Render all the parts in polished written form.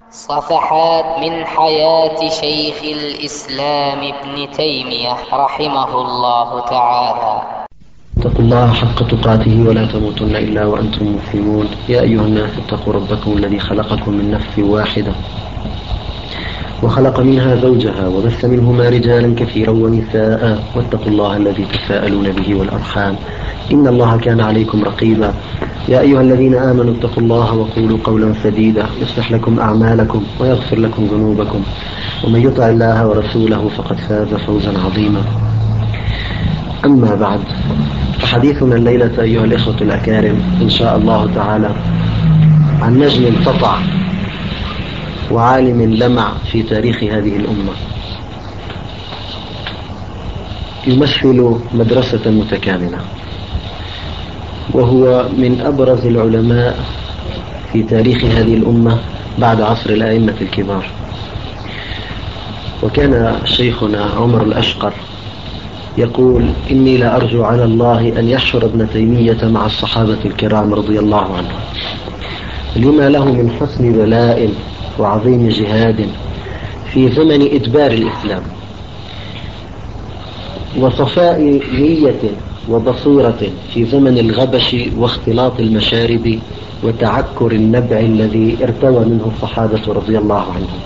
صفحات من حياة شيخ الإسلام ابن تيمية رحمه الله تعالى. اتقوا الله حق تقاته ولا تموتن إلا وأنتم مسلمون. يا أيها الناس اتقوا ربكم الذي خلقكم من نفس واحدة وخلق منها زوجها وبث منهما رجالا كثيرا ونساء، واتقوا الله الذي تساءلون به والأرحام إن الله كان عليكم رقيبا. يا أيها الذين آمنوا اتقوا الله وقولوا قولا سديدا يصلح لكم أعمالكم ويغفر لكم ذنوبكم، ومن يطع الله ورسوله فقد فاز فوزا عظيما. أما بعد، فحديثنا الليلة أيها الإخوة الأكارم إن شاء الله تعالى عن نجم سطع وعالم لمع في تاريخ هذه الأمة، يمثل مدرسة متكاملة، وهو من أبرز العلماء في تاريخ هذه الأمة بعد عصر الأئمة الكبار. وكان شيخنا عمر الأشقر يقول: إني لأرجو على الله أن يحشر ابن تيمية مع الصحابة الكرام رضي الله عنهم، لما له من حسن بلاء وعظيم جهاد في زمن إدبار الإسلام، وصفاء نية وبصيرة في زمن الغبش واختلاط المشارب وتعكر النبع الذي ارتوى منه الصحابة رضي الله عنهم.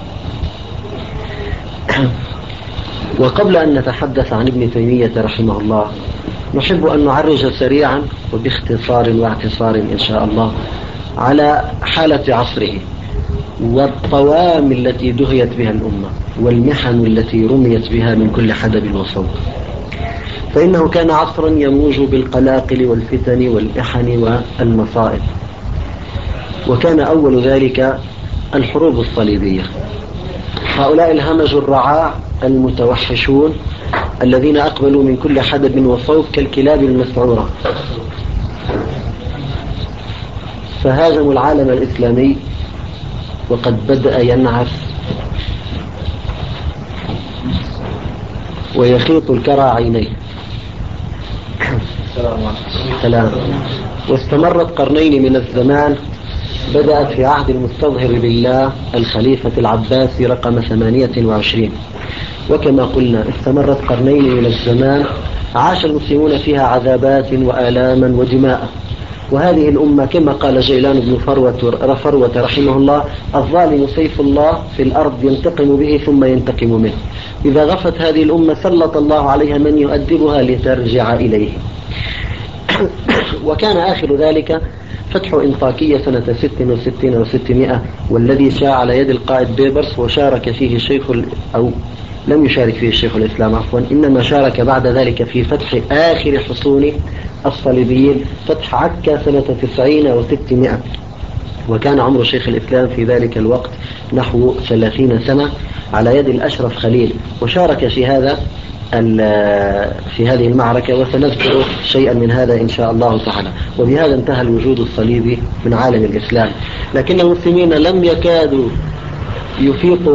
وقبل أن نتحدث عن ابن تيمية رحمه الله، نحب أن نعرج سريعا وباختصار واعتصار إن شاء الله على حالة عصره والطوام التي دهيت بها الأمة والمحن التي رميت بها من كل حدب وصوب. فإنه كان عصرا يموج بالقلاقل والفتن والإحن والمصائب، وكان أول ذلك الحروب الصليبية. هؤلاء الهمج الرعاع المتوحشون الذين أقبلوا من كل حدب وصوب كالكلاب المسعورة، فهاجموا العالم الإسلامي وقد بدأ ينعس ويخيط الكرى عينيه. سلام. واستمرت قرنين من الزمان، بدأت في عهد المستظهر بالله الخليفة العباسي رقم 28، وكما قلنا استمرت قرنين من الزمان عاش المسلمون فيها عذابات وآلاما ودماء. وهذه الأمة كما قال جيلان بن فروة رحمه الله: الظالم سيف الله في الأرض ينتقم به ثم ينتقم منه. إذا غفت هذه الأمة سلط الله عليها من يؤدبها لترجع إليه. وكان آخر ذلك فتح إنطاكية سنة 66 و600، والذي شاع على يد القائد بيبرس، وشارك فيه لم يشارك فيه الشيخ الإسلام عفوا، إنما شارك بعد ذلك في فتح آخر حصون الصليبيين، فتح عكا سنة 90 و600. وكان عمر شيخ الإسلام في ذلك الوقت نحو 30 سنة على يد الأشرف خليل، وشارك في هذه المعركة، وسنذكر شيئا من هذا إن شاء الله تعالى. وبهذا انتهى الوجود الصليبي من عالم الإسلام. لكن المسلمين لم يكادوا يفيقوا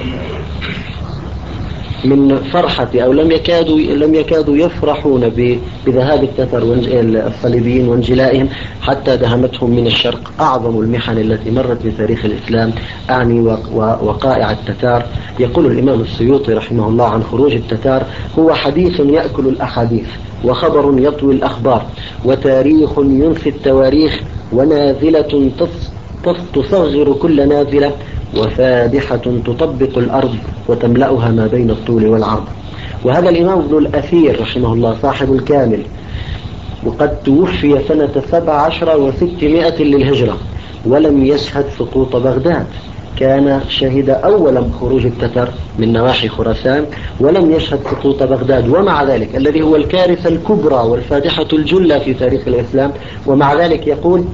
من فرحة، أو لم يكادوا يفرحون بذهاب التتر الصليبيين وانجلائهم، حتى دهمتهم من الشرق أعظم المحن التي مرت بتاريخ الإسلام، أعني وقائع التتار. يقول الإمام السيوطي رحمه الله عن خروج التتار: هو حديث يأكل الأحاديث، وخبر يطوي الأخبار، وتاريخ ينسي التواريخ، ونازلة تصغر كل نازلة، وفادحة تطبق الأرض وتملأها ما بين الطول والعرض. وهذا الإمام ابن الأثير رحمه الله صاحب الكامل، وقد توفي سنة 17 و600 للهجرة، ولم يشهد سقوط بغداد. كان شهد أولا خروج التتر من نواحي خراسان، ولم يشهد سقوط بغداد. ومع ذلك الذي هو الكارثة الكبرى والفادحة الجلة في تاريخ الإسلام، ومع ذلك يقول: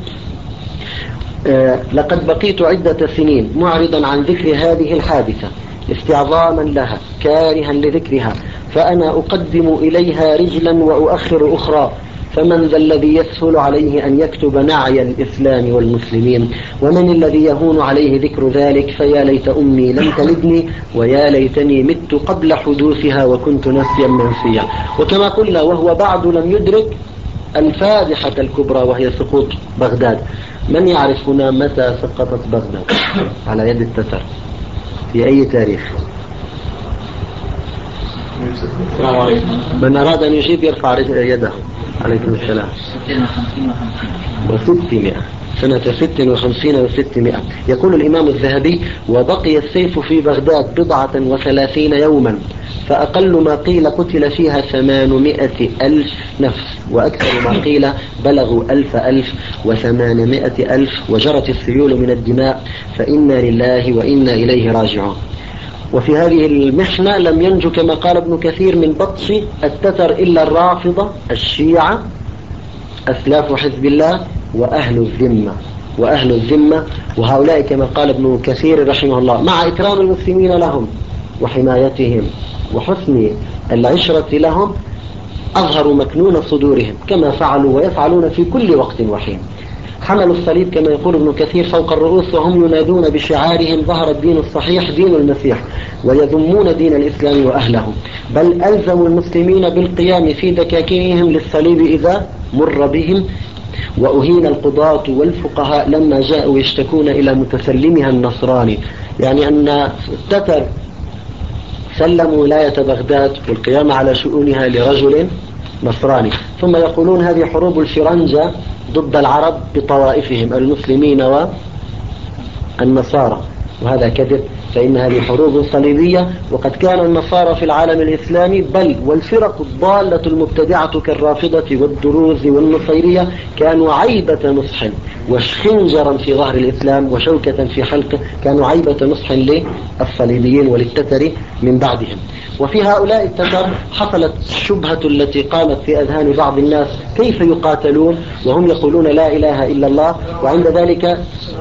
لقد بقيت عدة سنين معرضا عن ذكر هذه الحادثة استعظاما لها كارها لذكرها، فأنا أقدم إليها رجلا وأؤخر أخرى، فمن ذا الذي يسهل عليه أن يكتب نعي الإسلام والمسلمين؟ ومن الذي يهون عليه ذكر ذلك؟ فيا ليت أمي لم تلدني، ويا ليتني مت قبل حدوثها وكنت نسيا منسيا. وكما قلنا، وهو بعد لم يدرك الفادحة الكبرى وهي سقوط بغداد. من يعرف هنا متى سقطت بغداد على يد التتر؟ في أي تاريخ؟ من أراد أن يجيب يرفع يده. عليكم السلام. 600 سنة 56 و600. يقول الإمام الذهبي: وبقي السيف في بغداد 37 يوما، فأقل ما قيل قتل فيها 800,000 نفس، وأكثر ما قيل بلغوا 1,800,000، وجرت السيول من الدماء، فإنا لله وإنا إليه راجعون. وفي هذه المحنة لم ينجو كما قال ابن كثير من بطش التتر إلا الرافضة الشيعة أسلاف حزب الله وأهل الذمة، وهؤلاء كما قال ابن كثير رحمه الله مع إكرام المسلمين لهم وحمايتهم وحسن العشرة لهم أظهروا مكنون صدورهم كما فعلوا ويفعلون في كل وقت وحين. حملوا الصليب كما يقول ابن كثير فوق الرؤوس، وهم ينادون بشعارهم: ظهر الدين الصحيح دين المسيح، ويذمون دين الإسلام وأهله، بل ألزموا المسلمين بالقيام في دكاكينهم للصليب إذا مر بهم. وأهين القضاة والفقهاء لما جاءوا يشتكون إلى متسلمها النصراني، يعني أن التتر سلموا ولاية بغداد والقيام على شؤونها لرجل نصراني، ثم يقولون هذه حروب الفرنجة ضد العرب بطوائفهم المسلمين والنصارى، وهذا كذب، فإن هذه حروب صليبية. وقد كان النصارى في العالم الإسلامي بل والفرق الضالة المبتدعة كالرافضة والدروز والنصيرية كانوا عيبة نصح وخنجرا في ظهر الإسلام وشوكة في حلقه، كانوا عيبة نصح للصليبيين وللتتر من بعدهم. وفي هؤلاء التتر حصلت الشبهة التي قامت في أذهان بعض الناس: كيف يقاتلون وهم يقولون لا إله إلا الله؟ وعند ذلك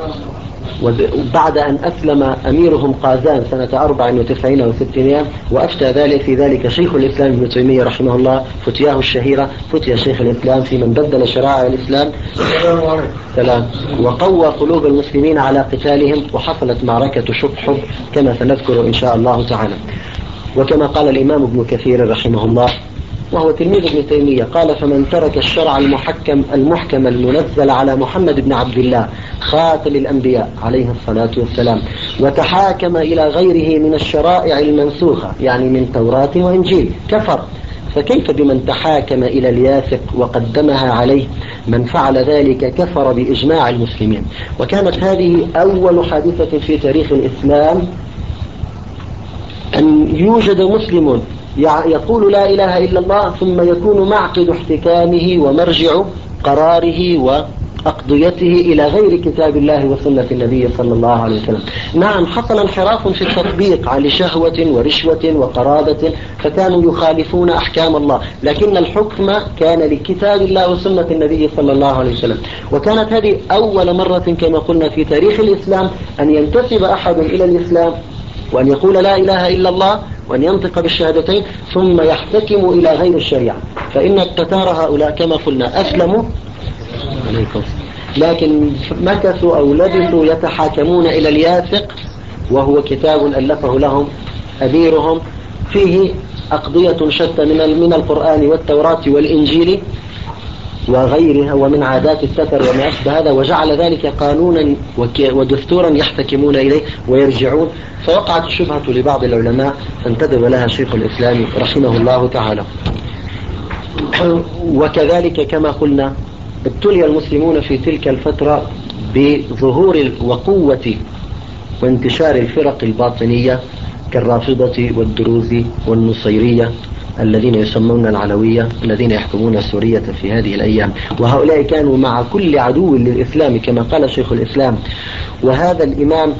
وبعد أن أسلم أميرهم قازان سنة 94 و600، وأفتى ذلك في ذلك شيخ الإسلام ابن تيمية رحمه الله فتياه الشهيرة، فتيا شيخ الإسلام في من بدل شرائع الإسلام سلام، وقوى قلوب المسلمين على قتالهم، وحصلت معركة شبح كما سنذكر إن شاء الله تعالى. وكما قال الإمام ابن كثير رحمه الله وهو تلميذ ابن تيمية قال: فمن ترك الشرع المحكم المنزل على محمد بن عبد الله خاتم الأنبياء عليه الصلاة والسلام وتحاكم إلى غيره من الشرائع المنسوخة، يعني من توراة وإنجيل، كفر. فكيف بمن تحاكم إلى الياثق وقدمها عليه؟ من فعل ذلك كفر بإجماع المسلمين. وكانت هذه أول حادثة في تاريخ الإسلام أن يوجد مسلم يقول لا إله إلا الله ثم يكون معقد احتكامه ومرجع قراره وأقضيته إلى غير كتاب الله وسنة النبي صلى الله عليه وسلم. نعم، حصل انحراف في التطبيق على شهوة ورشوة وقرابة، فكانوا يخالفون أحكام الله، لكن الحكم كان لكتاب الله وسنة النبي صلى الله عليه وسلم. وكانت هذه أول مرة كما قلنا في تاريخ الإسلام أن ينتسب أحد إلى الإسلام وأن يقول لا إله إلا الله وأن ينطق بالشهادتين ثم يحتكم إلى غير الشريعة. فإن التتار هؤلاء كما قلنا أسلموا عليكم، لكن مكثوا أو لبثوا يتحاكمون إلى الياثق، وهو كتاب ألفه لهم أميرهم فيه أقضية شتى من القرآن والتوراة والإنجيل وغيرها ومن عادات التتر وما أشبه هذا، وجعل ذلك قانونا ودستورا يحتكمون إليه ويرجعون. فوقعت الشبهة لبعض العلماء فانتدب لها شيخ الإسلام رحمه الله تعالى. وكذلك كما قلنا ابتلي المسلمون في تلك الفترة بظهور وقوة وانتشار الفرق الباطنية كالرافضة والدروز والنصيرية الذين يسمون العلوية الذين يحكمون سوريا في هذه الأيام، وهؤلاء كانوا مع كل عدو للإسلام كما قال شيخ الإسلام. وهذا الإمام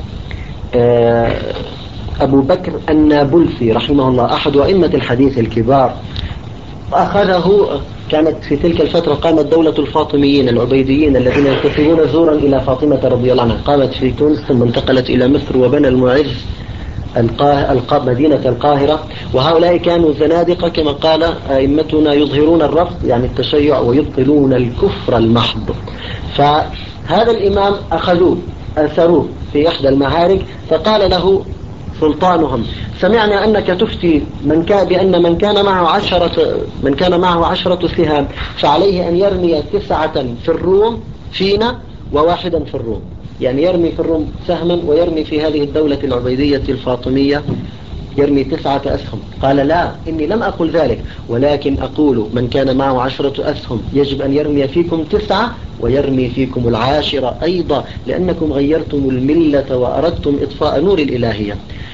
أبو بكر النابلسي رحمه الله أحد أئمة الحديث الكبار أخذه. كانت في تلك الفترة قامت دولة الفاطميين العبيديين الذين ينتسبون زورا إلى فاطمة رضي الله عنها، قامت في تونس ثم انتقلت إلى مصر وبنى المعز مدينة القاهرة. وهؤلاء كانوا زنادقة كما قال أئمتنا يظهرون الرفض يعني التشيع ويبطلون الكفر المحض. فهذا الإمام أخذوه أسروه في إحدى المعارك، فقال له سلطانهم: سمعنا أنك تفتي بأن من كان معه 10 سهام فعليه أن يرمي 9 في الروم فينا وواحدا في الروم، يعني يرمي في الروم سهما ويرمي في هذه الدولة العبيدية الفاطمية يرمي 9 أسهم. قال لا، إني لم أقل ذلك، ولكن أقول من كان معه 10 أسهم يجب أن يرمي فيكم 9 ويرمي فيكم 10 أيضا، لأنكم غيرتم الملة وأردتم إطفاء نور الإلهية.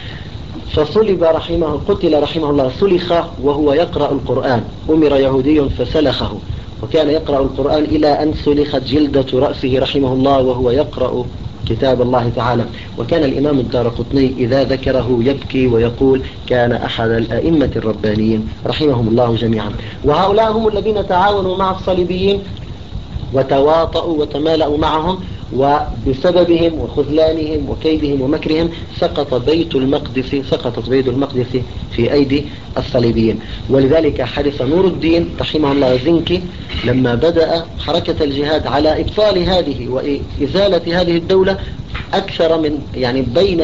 قتل رحمه الله، سلخ وهو يقرأ القرآن، أمر يهودي فسلخه، وكان يقرأ القرآن إلى أن سلخت جلدة رأسه رحمه الله وهو يقرأ كتاب الله تعالى. وكان الإمام الدارقطني إذا ذكره يبكي ويقول كان أحد الأئمة الربانيين رحمهم الله جميعا. وهؤلاء هم الذين تعاونوا مع الصليبيين وتواطؤوا وتمالأوا معهم، وبسببهم وخذلانهم وكيدهم ومكرهم سقطت بيت المقدس في أيدي الصليبيين. ولذلك حرص نور الدين رحمه الله زنكي لما بدأ حركة الجهاد على إبطال هذه وإزالة هذه الدولة أكثر من بين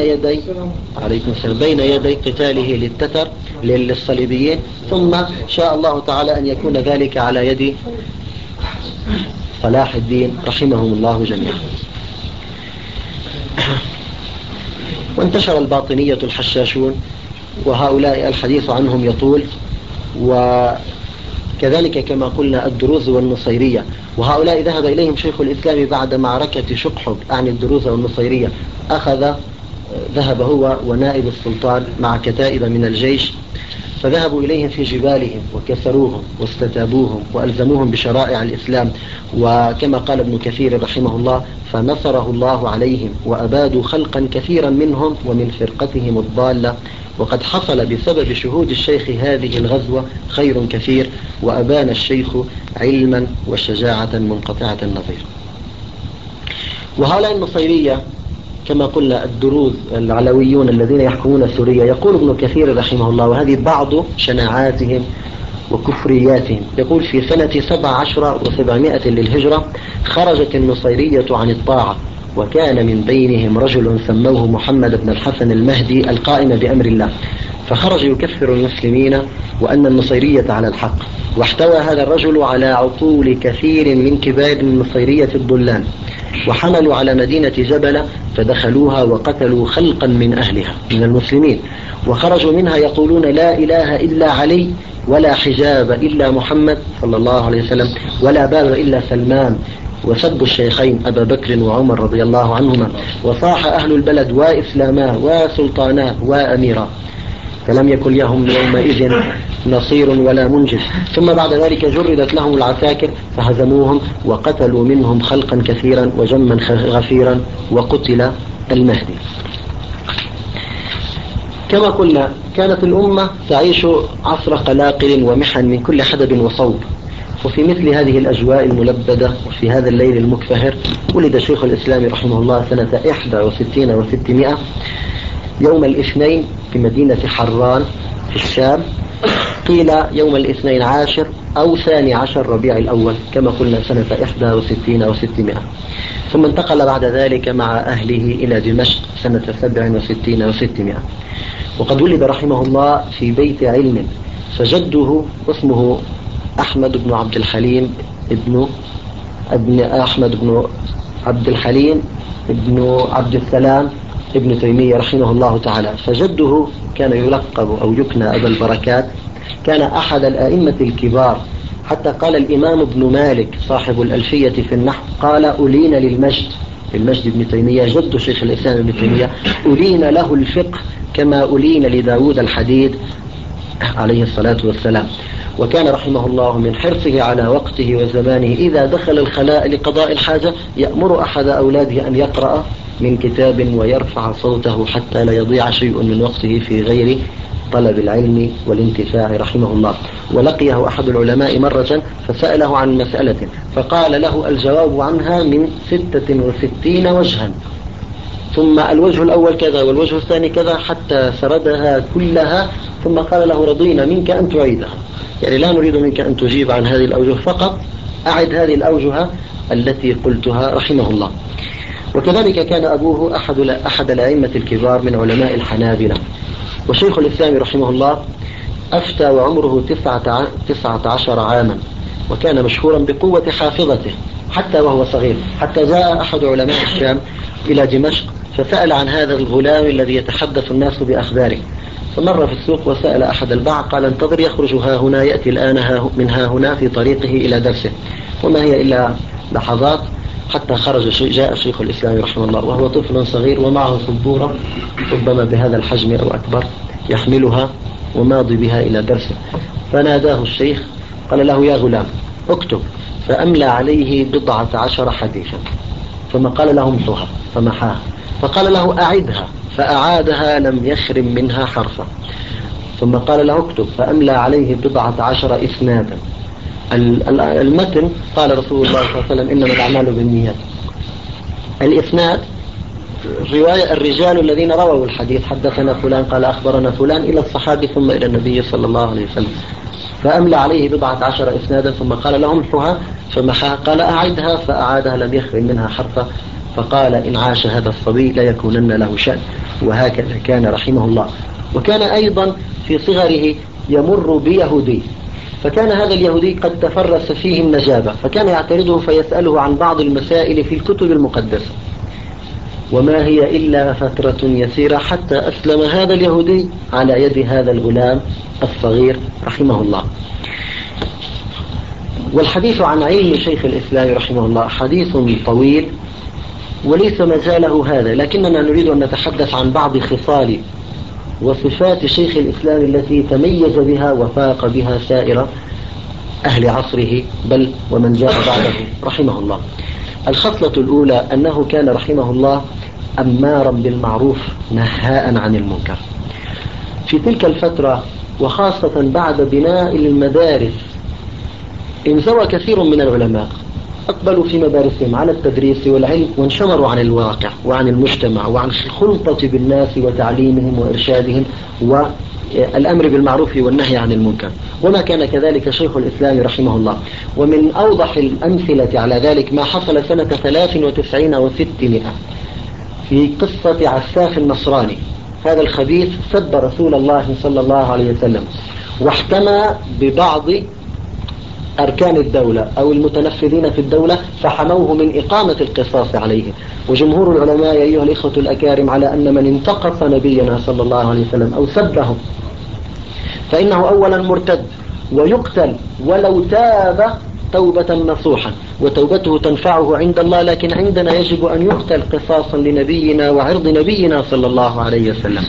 يدي قتاله للتتر للصليبيين، ثم شاء الله تعالى أن يكون ذلك على يد صلاح الدين رحمهم الله جميعا. وانتشر الباطنية الحشاشون، وهؤلاء الحديث عنهم يطول، وكذلك كما قلنا الدروز والنصيرية، وهؤلاء ذهب إليهم شيخ الإسلام بعد معركة شقحب عن الدروز والنصيرية. ذهب هو ونائب السلطان مع كتائب من الجيش، فذهبوا إليهم في جبالهم وكسروهم واستتابوهم وألزموهم بشرائع الإسلام. وكما قال ابن كثير رحمه الله فنصره الله عليهم وأبادوا خلقا كثيرا منهم ومن فرقتهم الضالة، وقد حصل بسبب شهود الشيخ هذه الغزوة خير كثير، وأبان الشيخ علما وشجاعة منقطعة النظير. وهؤلاء النصيرية كما قلنا الدروز العلويون الذين يحكمون سوريا، يقول ابن كثير رحمه الله، وهذه بعض شناعاتهم وكفرياتهم، يقول في سنة 17 و700 للهجرة خرجت النصيرية عن الطاعة، وكان من بينهم رجل سموه محمد بن الحسن المهدي القائم بأمر الله، فخرج يكفر المسلمين وأن النصيرية على الحق. واحتوى هذا الرجل على عقول كثير من كبار النصيرية الضلال، وحملوا على مدينة جبلة فدخلوها وقتلوا خلقا من أهلها من المسلمين، وخرجوا منها يقولون لا إله إلا علي، ولا حجاب إلا محمد صلى الله عليه وسلم، ولا باب إلا سلمان، وسبوا الشيخين أبا بكر وعمر رضي الله عنهما، وصاح أهل البلد وإسلاما وسلطانا وأميرا، فلم يكن لهم يومئذ نصير ولا منجز. ثم بعد ذلك جردت لهم العساكر فهزموهم وقتلوا منهم خلقا كثيرا وجما غفيرا، وقتل المهدي. كما قلنا كانت الأمة تعيش عصر قلاقل ومحن من كل حدب وصوب، وفي مثل هذه الأجواء الملبدة وفي هذا الليل المكفهر ولد شيخ الإسلام رحمه الله سنة 61 و600 يوم الاثنين في مدينة حران في الشام، قيل يوم الاثنين عاشر أو 12 ربيع الأول كما قلنا سنة 61 و600. ثم انتقل بعد ذلك مع أهله إلى دمشق سنة 67 و600. وقد ولد رحمه الله في بيت علم، فجده اسمه أحمد بن عبد الحليم ابن أحمد بن عبد الحليم ابن عبد السلام ابن تيمية رحمه الله تعالى، فجده كان يلقب أو يكنى أبا البركات، كان أحد الأئمة الكبار، حتى قال الإمام ابن مالك صاحب الألفية في النحو قال أولين للمجد ابن تيمية جد شيخ الإسلام ابن تيمية، أولين له الفقه كما أولين لداود الحديد عليه الصلاة والسلام. وكان رحمه الله من حرصه على وقته وزمانه إذا دخل الخلاء لقضاء الحاجة يأمر أحد أولاده أن يقرأ من كتاب ويرفع صوته حتى لا يضيع شيء من وقته في غير طلب العلم والانتفاع رحمه الله. ولقيه أحد العلماء مرة فسأله عن مسألة فقال له الجواب عنها من 66 وجها، ثم الوجه الأول كذا والوجه الثاني كذا حتى سردها كلها، ثم قال له رضينا منك أن تعيدها، يعني لا نريد منك أن تجيب عن هذه الأوجه فقط، أعد هذه الأوجه التي قلتها رحمه الله. وكذلك كان أبوه أحد الأئمة الكبار من علماء الحنابلة، وشيخ الإسلام رحمه الله أفتى وعمره 19 عاما، وكان مشهورا بقوة حافظته حتى وهو صغير، حتى جاء أحد علماء الشام إلى دمشق فسأل عن هذا الغلام الذي يتحدث الناس بأخباره، فمر في السوق وسأل أحد الباعة قال انتظر يخرج ها هنا، يأتي الآن من ها هنا في طريقه إلى درسه، وما هي إلا لحظات حتى خرج. جاء شيخ الإسلام رحمه الله وهو طفل صغير ومعه سبورة ربما بهذا الحجم أو أكبر يحملها وماضي بها إلى درسه، فناداه الشيخ قال له يا غلام اكتب، فأملى عليه 19 حديثا، ثم قال له امحوها فمحاها، فقال له أعدها فأعادها لم يخرم منها حرفا، ثم قال له اكتب، فأملى عليه 19 إسنادا. المتن قال رسول الله صلى الله عليه وسلم إنما الأعمال بالنيات. الإسناد رواية الرجال الذين رووا الحديث، حدثنا فلان قال أخبرنا فلان إلى الصحابي ثم إلى النبي صلى الله عليه وسلم. فأملى عليه 19 إسنادا ثم قال لهم امحوها فمحاها، قال أعدها فأعادها لم يخرم منها حرفا، فقال إن عاش هذا الصبي ليكونن له شأن. وهكذا كان رحمه الله. وكان أيضا في صغره يمر بيهودي، فكان هذا اليهودي قد تفرس فيه النجابة، فكان يعترضه فيسأله عن بعض المسائل في الكتب المقدسة، وما هي إلا فترة يسيرة حتى أسلم هذا اليهودي على يد هذا الغلام الصغير رحمه الله. والحديث عن علم شيخ الإسلام رحمه الله حديث طويل وليس مجاله هذا، لكننا نريد أن نتحدث عن بعض خصال وصفات شيخ الإسلام التي تميز بها وفاق بها سائر أهل عصره بل ومن جاء بعده رحمه الله. الخصلة الأولى أنه كان رحمه الله أمارا بالمعروف نهاء عن المنكر. في تلك الفترة وخاصة بعد بناء المدارس انزوى كثير من العلماء، أقبلوا في مدارسهم على التدريس والعلم، وانشمروا عن الواقع وعن المجتمع وعن الخلطة بالناس وتعليمهم وإرشادهم والأمر بالمعروف والنهي عن المنكر. وما كان كذلك شيخ الإسلام رحمه الله. ومن أوضح الأمثلة على ذلك ما حصل سنة 93 و600 في قصة عساف النصراني. هذا الخبيث سب رسول الله صلى الله عليه وسلم، واحتمى ببعض أركان الدولة أو المتنفذين في الدولة، فحموه من إقامة القصاص عليه. وجمهور العلماء أيها الإخوة الأكارم على أن من انتقص نبينا صلى الله عليه وسلم أو سبه فإنه أولا مرتد ويقتل ولو تاب توبة نصوحا، وتوبته تنفعه عند الله، لكن عندنا يجب أن يقتل قصاصا لنبينا وعرض نبينا صلى الله عليه وسلم.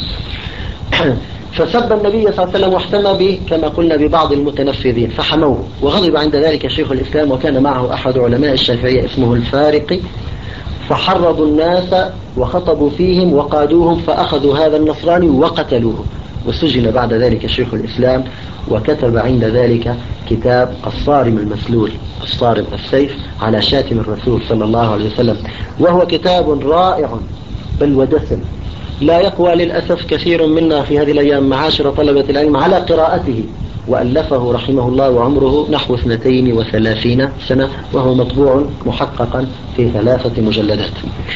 فسب النبي صلى الله عليه وسلم واحتمى به كما قلنا ببعض المتنفذين فحموه، وغضب عند ذلك شيخ الإسلام، وكان معه أحد علماء الشافعية اسمه الفارقي، فحرضوا الناس وخطبوا فيهم وقادوهم، فأخذوا هذا النصراني وقتلوه، وسجن بعد ذلك شيخ الإسلام، وكتب عند ذلك كتاب الصارم المسلول، الصارم السيف على شاتم الرسول صلى الله عليه وسلم، وهو كتاب رائع بل ودسم لا يقوى للأسف كثير منا في هذه الأيام معاشر طلبة العلم على قراءته، وألفه رحمه الله وعمره نحو 32 سنة، وهو مطبوع محققا في 3 مجلدات.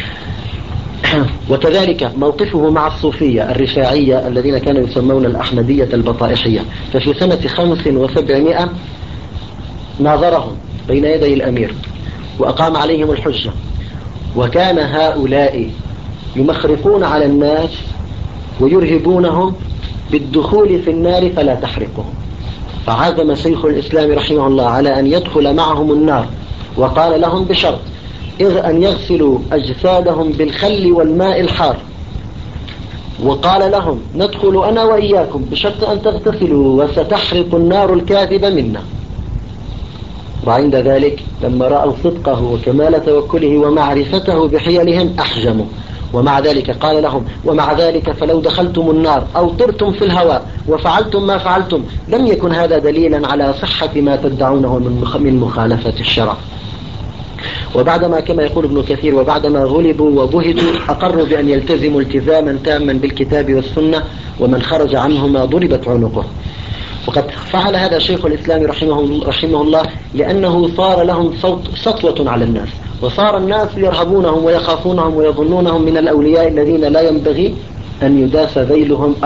وكذلك موقفه مع الصوفية الرفاعية الذين كانوا يسمون الأحمدية البطائحية، ففي سنة 75 ناظرهم بين يدي الأمير وأقام عليهم الحجة، وكان هؤلاء يمخرقون على الناس ويرهبونهم بالدخول في النار فلا تحرقهم، فعزم شيخ الإسلام رحمه الله على أن يدخل معهم النار، وقال لهم بشرط أن يغسلوا أجسادهم بالخل والماء الحار، وقال لهم ندخل أنا وإياكم بشرط أن تغتسلوا وستحرق النار الكاذب منا. وعند ذلك لما رأوا صدقه وكمال توكله ومعرفته بحيلهم أحجموا، ومع ذلك قال لهم ومع ذلك فلو دخلتم النار أو طرتم في الهواء وفعلتم ما فعلتم لم يكن هذا دليلا على صحة ما تدعونه من مخالفة الشرع. وبعدما كما يقول ابن كثير وبعدما غلبوا وبهتوا أقروا بأن يلتزموا التزاما تاما بالكتاب والسنة، ومن خرج عنهما ضربت عنقه. وقد فعل هذا شيخ الإسلام رحمه الله لأنه صار لهم سطوة على الناس، وصار الناس يرهبونهم ويخافونهم ويظنونهم من الأولياء الذين لا ينبغي أن يداس ذيلهم أو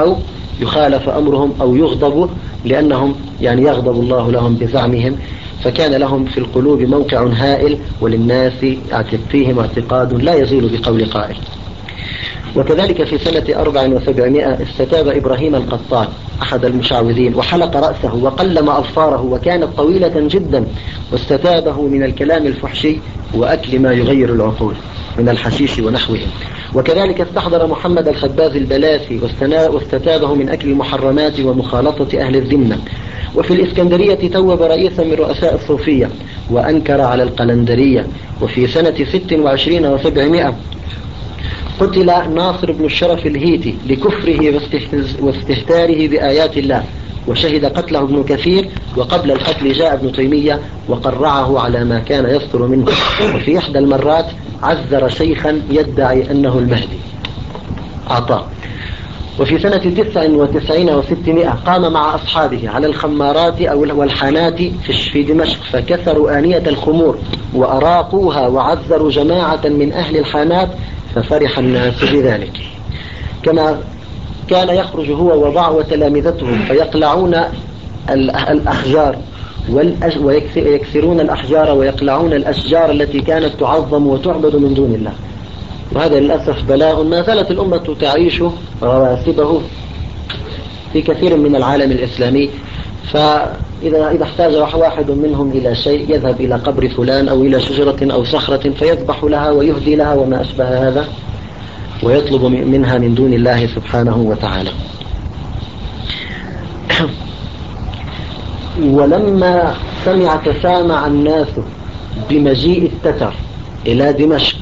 يخالف أمرهم أو يغضب لأنهم يعني يغضب الله لهم بزعمهم، فكان لهم في القلوب موقع هائل، وللناس فيهم اعتقاد لا يزول بقول قائل. وكذلك في سنة 400 استتاب إبراهيم القطان أحد المشعوذين وحلق رأسه وقلم أظفاره وكانت طويلة جدا، واستتابه من الكلام الفحشي وأكل ما يغير العقول من الحشيش ونحوه. وكذلك استحضر محمد الخباز البلاسي واستتابه من أكل المحرمات ومخالطة أهل الذمة. وفي الإسكندرية توب رئيسا من رؤساء الصوفية وأنكر على القلندرية. وفي سنة 26 و700 قتل ناصر بن الشرف الهيتي لكفره واستهتاره بآيات الله، وشهد قتله ابن كثير، وقبل القتل جاء ابن تيمية وقرعه على ما كان يصدر منه. وفي إحدى المرات عذر شيخا يدعي أنه المهدي أعطاه. وفي سنة 99 و600 قام مع أصحابه على الخمارات أو والحانات في دمشق، فكسروا آنية الخمور وأراقوها وعذروا جماعة من أهل الحانات، ففرح الناس بذلك. كما كان يخرج هو وتلامذته فيقلعون الأحجار ويكسرون الأحجار ويقلعون الأشجار التي كانت تعظم وتعبد من دون الله. وهذا للأسف بلاء ما زالت الأمة تعيش رواسبه في كثير من العالم الإسلامي. فإذا احتاج واحد منهم إلى شيء يذهب إلى قبر فلان أو إلى شجرة أو صخرة فيذبح لها ويهدي لها وما أشبه هذا، ويطلب منها من دون الله سبحانه وتعالى. ولما تسامع الناس بمجيء التتر إلى دمشق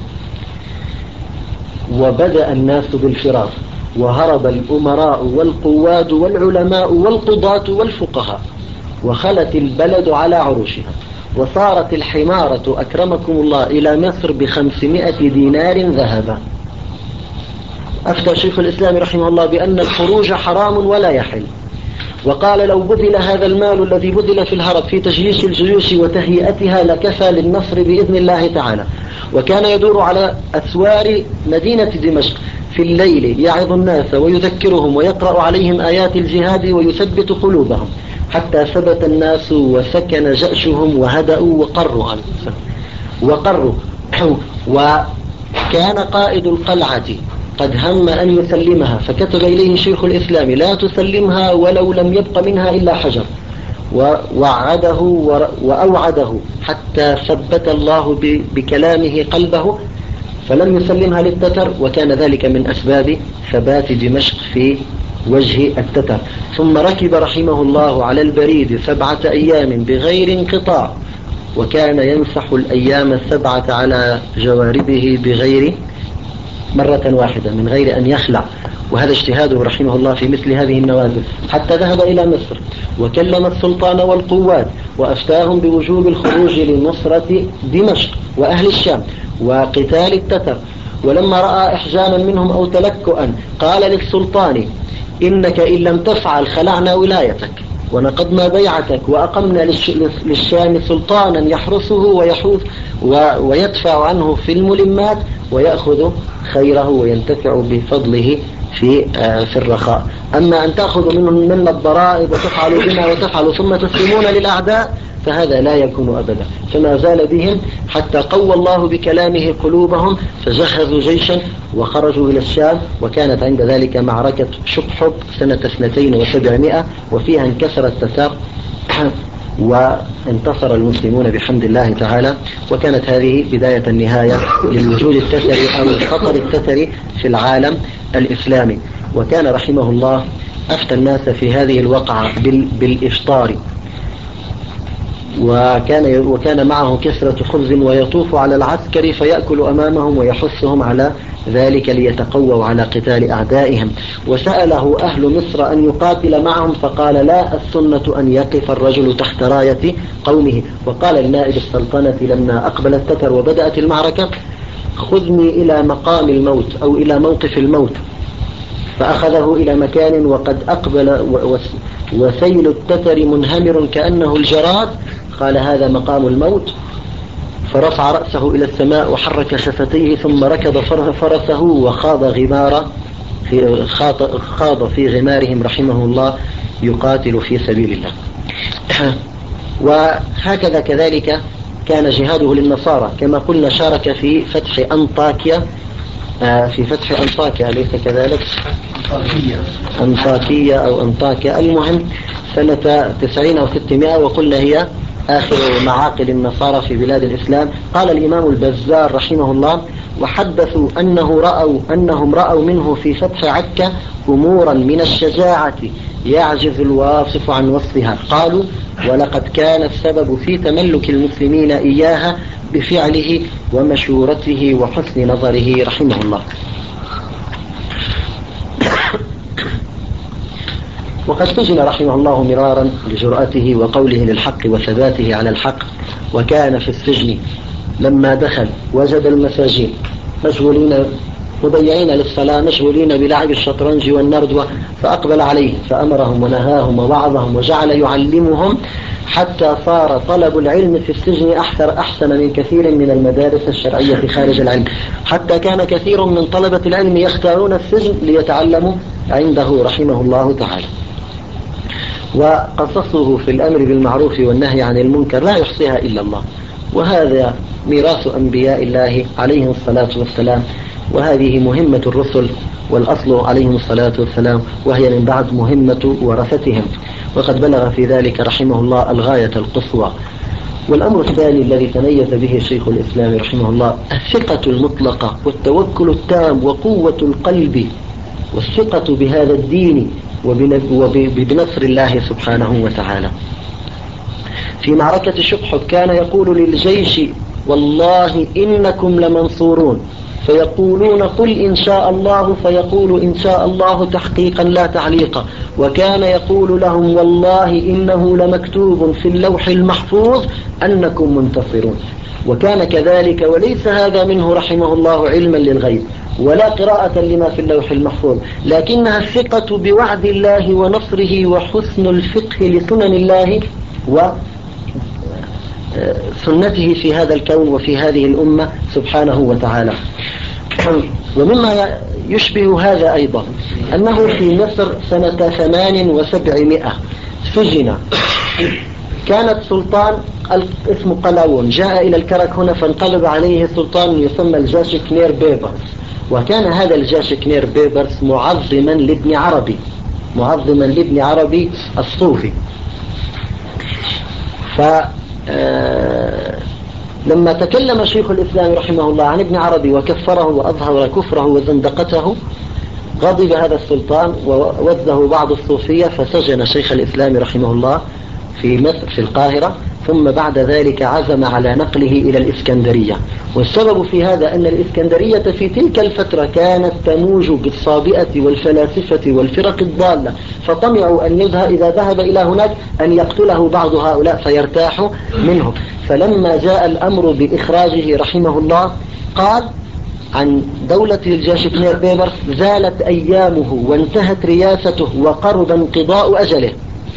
وبدأ الناس بالفرار، وهرب الأمراء والقواد والعلماء والقضاة والفقهاء، وخلت البلد على عروشها، وصارت الحمارة أكرمكم الله إلى مصر ب500 دينار ذهبا. أفتى شيخ الإسلام رحمه الله بأن الخروج حرام ولا يحل، وقال لو بذل هذا المال الذي بذل في الهرب في تجييش الجيوش وتهيئتها لكفى للنصر بإذن الله تعالى. وكان يدور على أسوار مدينة دمشق في الليل يعظ الناس ويذكرهم ويقرأ عليهم آيات الجهاد ويثبت قلوبهم، حتى ثبت الناس وسكن جأشهم وهدأوا وقروا. وكان قائد القلعة قد هم أن يسلمها، فكتب إليه شيخ الإسلام لا تسلمها ولو لم يبق منها إلا حجر، ووعده وأوعده حتى ثبت الله بكلامه قلبه، فلم يسلمها للتتر، وكان ذلك من أسباب ثبات دمشق في وجه التتر. ثم ركب رحمه الله على البريد 7 أيام بغير انقطاع، وكان يمسح الأيام 7 على جواربه بغير مرة واحدة من غير أن يخلع، وهذا اجتهاده رحمه الله في مثل هذه النوازل، حتى ذهب إلى مصر وكلم السلطان والقواد وأفتاهم بوجوب الخروج لنصرة دمشق وأهل الشام وقتال التتر. ولما رأى إحجاما منهم أو تلكؤا قال للسلطان إنك إن لم تفعل خلعنا ولايتك ونقضنا بيعتك، وأقمنا للشام سلطانا يحرسه ويحوث ويدفع عنه في الملمات ويأخذ خيره وينتفع بفضله في الرخاء. أما أن تأخذ منا الضرائب وتفعلوا بنا وتفعلوا ثم تسلمون للأعداء فهذا لا يكون أبدا. فما زال بهم حتى قوى الله بكلامه قلوبهم، فجهزوا جيشا وخرجوا إلى الشام. وكانت عند ذلك معركة شبحب سنة 72 وفيها انكسر التتار وانتصر المسلمون بحمد الله تعالى. وكانت هذه بداية النهاية للوجود التتري أو الخطر التتري في العالم الإسلامي. وكان رحمه الله أفتى الناس في هذه الوقعة بالإفطار، وكان معه كسرة خبز ويطوف على العسكر فيأكل أمامهم ويحثهم على ذلك ليتقووا على قتال أعدائهم. وسأله أهل مصر أن يقاتل معهم فقال لا، السنة أن يقف الرجل تحت راية قومه. وقال النائب السلطنة لما أقبل التتر وبدأت المعركة خذني إلى مقام الموت أو إلى موقف الموت، فأخذه إلى مكان وقد أقبل وسيل التتر منهمر كأنه الجراد، قال هذا مقام الموت. فرفع رأسه إلى السماء وحرك شفتيه ثم ركض فرسه وخاض غمار خاض في غمارهم رحمه الله يقاتل في سبيل الله. وهكذا كذلك كان جهاده للنصارى كما قلنا، شارك في فتح أنطاكيا، أليس كذلك؟ أنطاكية أو أنطاكيا، المهم سنة 90 أو 600، وقلنا هي آخر معاقل النصارى في بلاد الإسلام. قال الإمام البزار رحمه الله: وحدثوا أنهم رأوا منه في فتح عكا أمورا من الشجاعة يعجز الواصف عن وصفها. قالوا: ولقد كان السبب في تملك المسلمين إياها بفعله ومشورته وحسن نظره رحمه الله. وقد سجن رحمه الله مرارا لجرأته وقوله للحق وثباته على الحق، وكان في السجن لما دخل وجد المساجين مشغولين مضيعين للصلاة، مشغولين بلعب الشطرنج والنردوة، فأقبل عليه فأمرهم ونهاهم ووعظهم وجعل يعلمهم، حتى صار طلب العلم في السجن أحسن من كثير من المدارس الشرعية خارج العلم، حتى كان كثير من طلبة العلم يختارون السجن ليتعلموا عنده رحمه الله تعالى. وقصصه في الأمر بالمعروف والنهي عن المنكر لا يحصيها إلا الله، وهذا ميراث أنبياء الله عليهم الصلاة والسلام، وهذه مهمة الرسل والأصل عليهم الصلاة والسلام، وهي من بعد مهمة ورثتهم، وقد بلغ في ذلك رحمه الله الغاية القصوى. والأمر الثاني الذي تميز به شيخ الإسلام رحمه الله الثقة المطلقة والتوكل التام وقوة القلب والثقة بهذا الدين وبنصر الله سبحانه وتعالى. في معركة شقحط كان يقول للجيش: والله إنكم لمنصورون، فيقولون: قل إن شاء الله، فيقول: إن شاء الله تحقيقا لا تعليقا. وكان يقول لهم: والله إنه لمكتوب في اللوح المحفوظ أنكم منتصرون. وكان كذلك، وليس هذا منه رحمه الله علما للغيب ولا قراءة لما في اللوح المحفوظ، لكنها الثقة بوعد الله ونصره وحسن الفقه لسنن الله وسنته في هذا الكون وفي هذه الأمة سبحانه وتعالى. ومما يشبه هذا أيضا أنه في مصر سنة 78 سجن، كانت سلطان اسمه قلاوون جاء إلى الكرك هنا، فانقلب عليه سلطان يسمى الجاشكنير بيبرس، وكان هذا الجاشكنير بيبرس معظما لابن عربي الصوفي. لما تكلم شيخ الإسلام رحمه الله عن ابن عربي وكفره وأظهر كفره وزندقته، غضب هذا السلطان ووزه بعض الصوفية، فسجن شيخ الإسلام رحمه الله في مصر في القاهرة، ثم بعد ذلك عزم على نقله إلى الإسكندرية. والسبب في هذا أن الإسكندرية في تلك الفترة كانت تموج بالصابئة والفلاسفة والفرق الضالة، فطمعوا أن إذا ذهب إلى هناك أن يقتله بعض هؤلاء فيرتاحوا منهم. فلما جاء الأمر بإخراجه رحمه الله قال عن دولة الجاشكنير بيبرس: زالت أيامه وانتهت رياسته وقرب انقضاء أجله.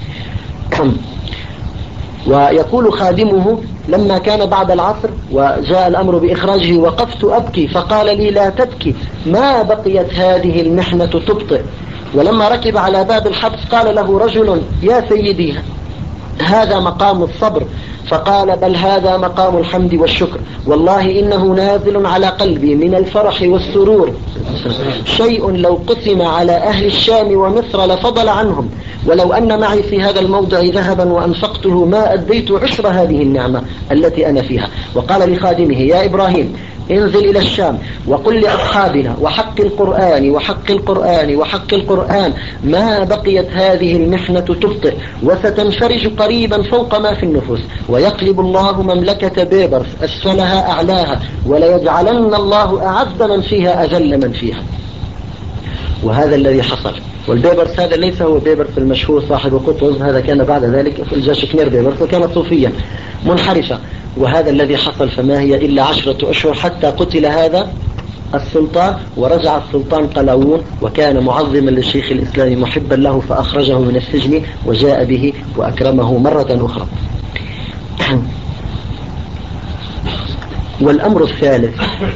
ويقول خادمه: لما كان بعد العصر وجاء الأمر بإخراجه وقفت أبكي، فقال لي: لا تبكي، ما بقيت هذه المحنة تبطئ. ولما ركب على باب الحبس قال له رجل: يا سيدي، هذا مقام الصبر. فقال: بل هذا مقام الحمد والشكر، والله إنه نازل على قلبي من الفرح والسرور شيء لو قسم على أهل الشام ومصر لفضل عنهم، ولو أن معي في هذا الموضع ذهبا وأنفقته ما أديت عشر هذه النعمة التي أنا فيها. وقال لخادمه: يا إبراهيم، انزل إلى الشام وقل لأصحابنا وحق القرآن وحق القرآن وحق القرآن ما بقيت هذه المحنة تبطئ، وستنفرج قريبا فوق ما في النفوس، ويقلب الله مملكة بيبرس أسفلها أعلاها، وليجعلن الله أعز من فيها أذل من فيها. وهذا الذي حصل. والبيبرس هذا ليس هو بيبرس المشهور صاحب قطز، هذا كان بعد ذلك في الجاشكنير بيبرس، وكان صوفيا منحرفا. وهذا الذي حصل، فما هي إلا 10 أشهر حتى قتل هذا السلطان، ورجع السلطان قلاوون وكان معظما للشيخ الإسلامي محبا له، فأخرجه من السجن وجاء به وأكرمه مرة أخرى. والأمر الثالث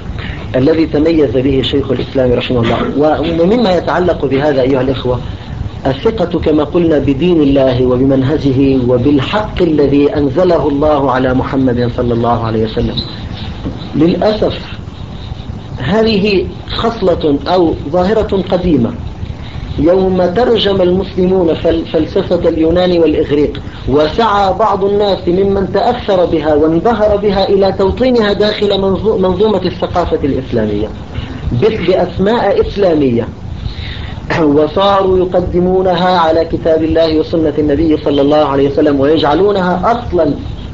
الذي تميز به شيخ الإسلام رحمه الله. ومما يتعلق بهذا أيها الإخوة الثقة كما قلنا بدين الله وبمنهجه وبالحق الذي أنزله الله على محمد صلى الله عليه وسلم. للأسف هذه خصلة أو ظاهرة قديمة. يوم ترجم المسلمون فلسفة اليونان والإغريق وسعى بعض الناس ممن تأثر بها وانبهر بها إلى توطينها داخل منظومة الثقافة الإسلامية بأسماء إسلامية، وصاروا يقدمونها على كتاب الله وسنة النبي صلى الله عليه وسلم ويجعلونها أصلا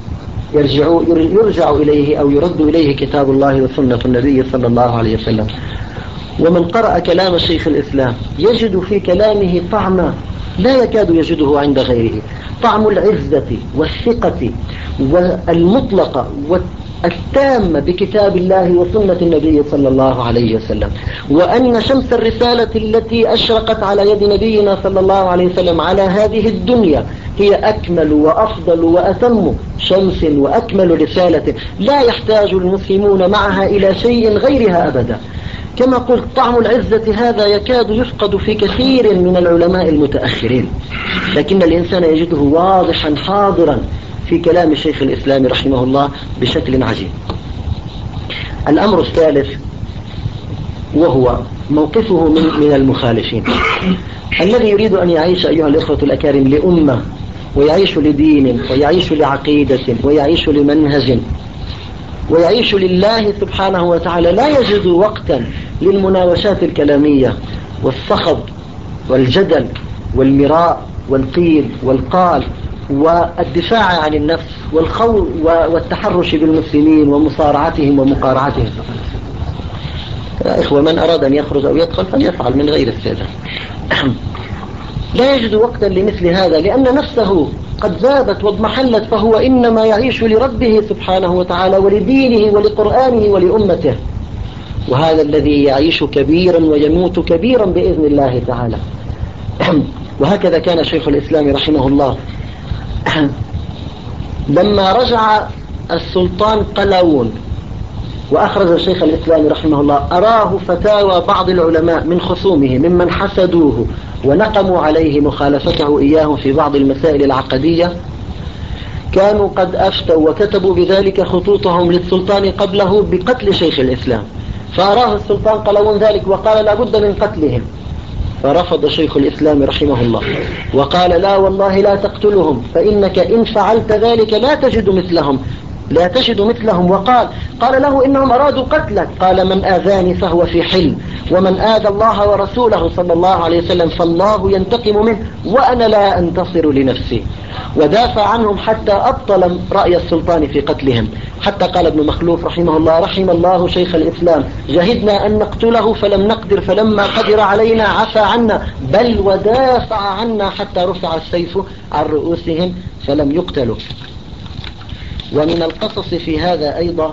يرجع إليه أو يرد إليه كتاب الله وسنة النبي صلى الله عليه وسلم. ومن قرأ كلام شيخ الإسلام يجد في كلامه طعما لا يكاد يجده عند غيره، طعم العزة والثقة والمطلقة التامة بكتاب الله وسنة النبي صلى الله عليه وسلم، وأن شمس الرسالة التي أشرقت على يد نبينا صلى الله عليه وسلم على هذه الدنيا هي أكمل وأفضل وأتم شمس وأكمل رسالة لا يحتاج المسلمون معها إلى شيء غيرها أبدا. كما قلت طعم العزة هذا يكاد يفقد في كثير من العلماء المتأخرين، لكن الإنسان يجده واضحا حاضرا في كلام شيخ الإسلام رحمه الله بشكل عجيب. الأمر الثالث وهو موقفه من المخالفين. الذي يريد أن يعيش أيها الإخوة الأكارم لأمة ويعيش لدين ويعيش لعقيدة ويعيش لمنهج ويعيش لله سبحانه وتعالى لا يجد وقتا للمناوشات الكلامية والصخب والجدل والمراء والقيل والقال والدفاع عن النفس والخوض والتحرش بالمسلمين ومصارعتهم ومقارعتهم. يا إخوة من أراد أن يخرج أو يدخل فليفعل من غير استئذان. لا يجد وقتا لمثل هذا لأن نفسه قد ذابت واضمحلت، فهو إنما يعيش لربه سبحانه وتعالى ولدينه ولقرآنه ولأمته، وهذا الذي يعيش كبيرا ويموت كبيرا بإذن الله تعالى. وهكذا كان شيخ الإسلام رحمه الله لما رجع السلطان قلاوون وأخرج شيخ الإسلام رحمه الله أراه فتاوى بعض العلماء من خصومه ممن حسدوه ونقموا عليه مخالفته إياهم في بعض المسائل العقدية، كانوا قد أفتوا وكتبوا بذلك خطوطهم للسلطان قبله بقتل شيخ الإسلام، فأراه السلطان قلاوون ذلك وقال لا بد من قتلهم، فرفض شيخ الإسلام رحمه الله وقال لا والله لا تقتلهم، فإنك إن فعلت ذلك لا تجد مثلهم. قال له إنهم أرادوا قتلك، قال من آذاني فهو في حل، ومن آذى الله ورسوله صلى الله عليه وسلم فالله ينتقم منه وأنا لا أنتصر لنفسي. ودافع عنهم حتى أبطل رأي السلطان في قتلهم، حتى قال ابن مخلوف رحمه الله رحم الله شيخ الإسلام جهدنا أن نقتله فلم نقدر، فلما قدر علينا عفى عنا بل ودافع عنا حتى رفع السيف عن رؤوسهم فلم يقتلوا. ومن القصص في هذا أيضا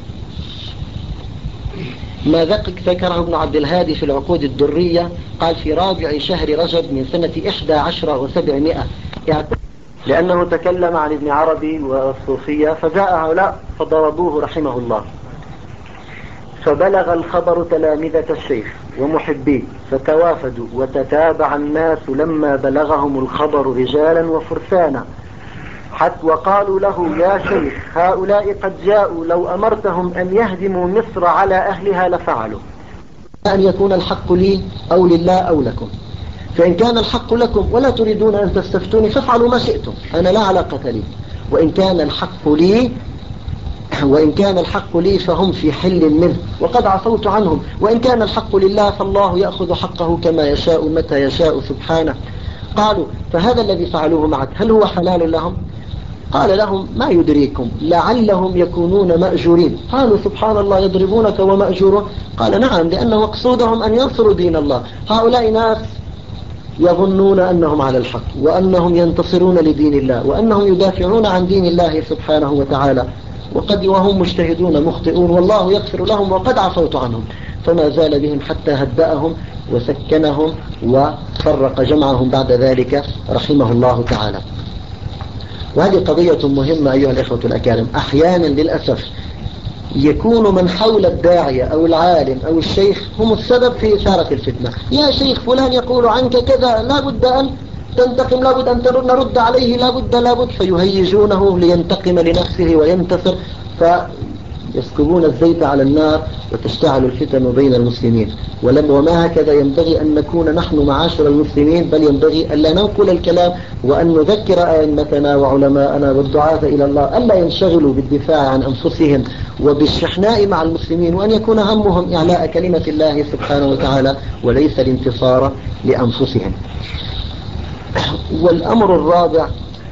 ما ذكره ابن عبد الهادي في العقود الدرية، قال في رابع شهر رجب من سنة 11 و700 لأنه تكلم عن ابن عربي والصوفية، فجاء هؤلاء فضربوه رحمه الله، فبلغ الخبر تلامذة الشيخ ومحبيه فتوافدوا وتتابع الناس لما بلغهم الخبر رجالا وفرسانا، حتى وقالوا له يا شيخ هؤلاء قد جاءوا لو أمرتهم أن يهدموا مصر على أهلها لفعلوا، أن يكون الحق لي أو لله أو لكم، فإن كان الحق لكم ولا تريدون أن تستفتوني فافعلوا ما شئتم أنا لا علاقة لي، وإن كان الحق لي فهم في حل منه وقد عفوت عنهم، وإن كان الحق لله فالله يأخذ حقه كما يشاء متى يشاء سبحانه. قالوا فهذا الذي فعلوه معك هل هو حلال لهم؟ قال لهم ما يدريكم لعلهم يكونون مأجورين. قالوا سبحان الله يضربونك ومأجورون؟ قال نعم، لأن مقصودهم أن ينصروا دين الله. هؤلاء ناس يظنون أنهم على الحق وأنهم ينتصرون لدين الله وأنهم يدافعون عن دين الله سبحانه وتعالى، وهم مجتهدون مخطئون والله يغفر لهم وقد عفوت عنهم. فما زال بهم حتى هدأهم وسكنهم وفرق جمعهم بعد ذلك رحمه الله تعالى. وهذه قضية مهمة أيها الإخوة الأكارم. أحيانا للأسف يكون من حول الداعية أو العالم أو الشيخ هم السبب في إثارة الفتنة. يا شيخ فلان يقول عنك كذا، لا بد أن تنتقم، لا بد أن نرد عليه، لا بد، فيهيجونه لينتقم لنفسه وينتصر، فيسكبون الزيت على النار وتشتعل الفتن بين المسلمين. وما هكذا ينبغي أن نكون نحن معاشر المسلمين، بل ينبغي ألا ننقل الكلام وأن نذكر أئمتنا وعلماءنا والدعاة إلى الله ألا ينشغلوا بالدفاع عن أنفسهم وبالشحناء مع المسلمين، وأن يكون همهم إعلاء كلمة الله سبحانه وتعالى وليس الانتصار لأنفسهم. والأمر الرابع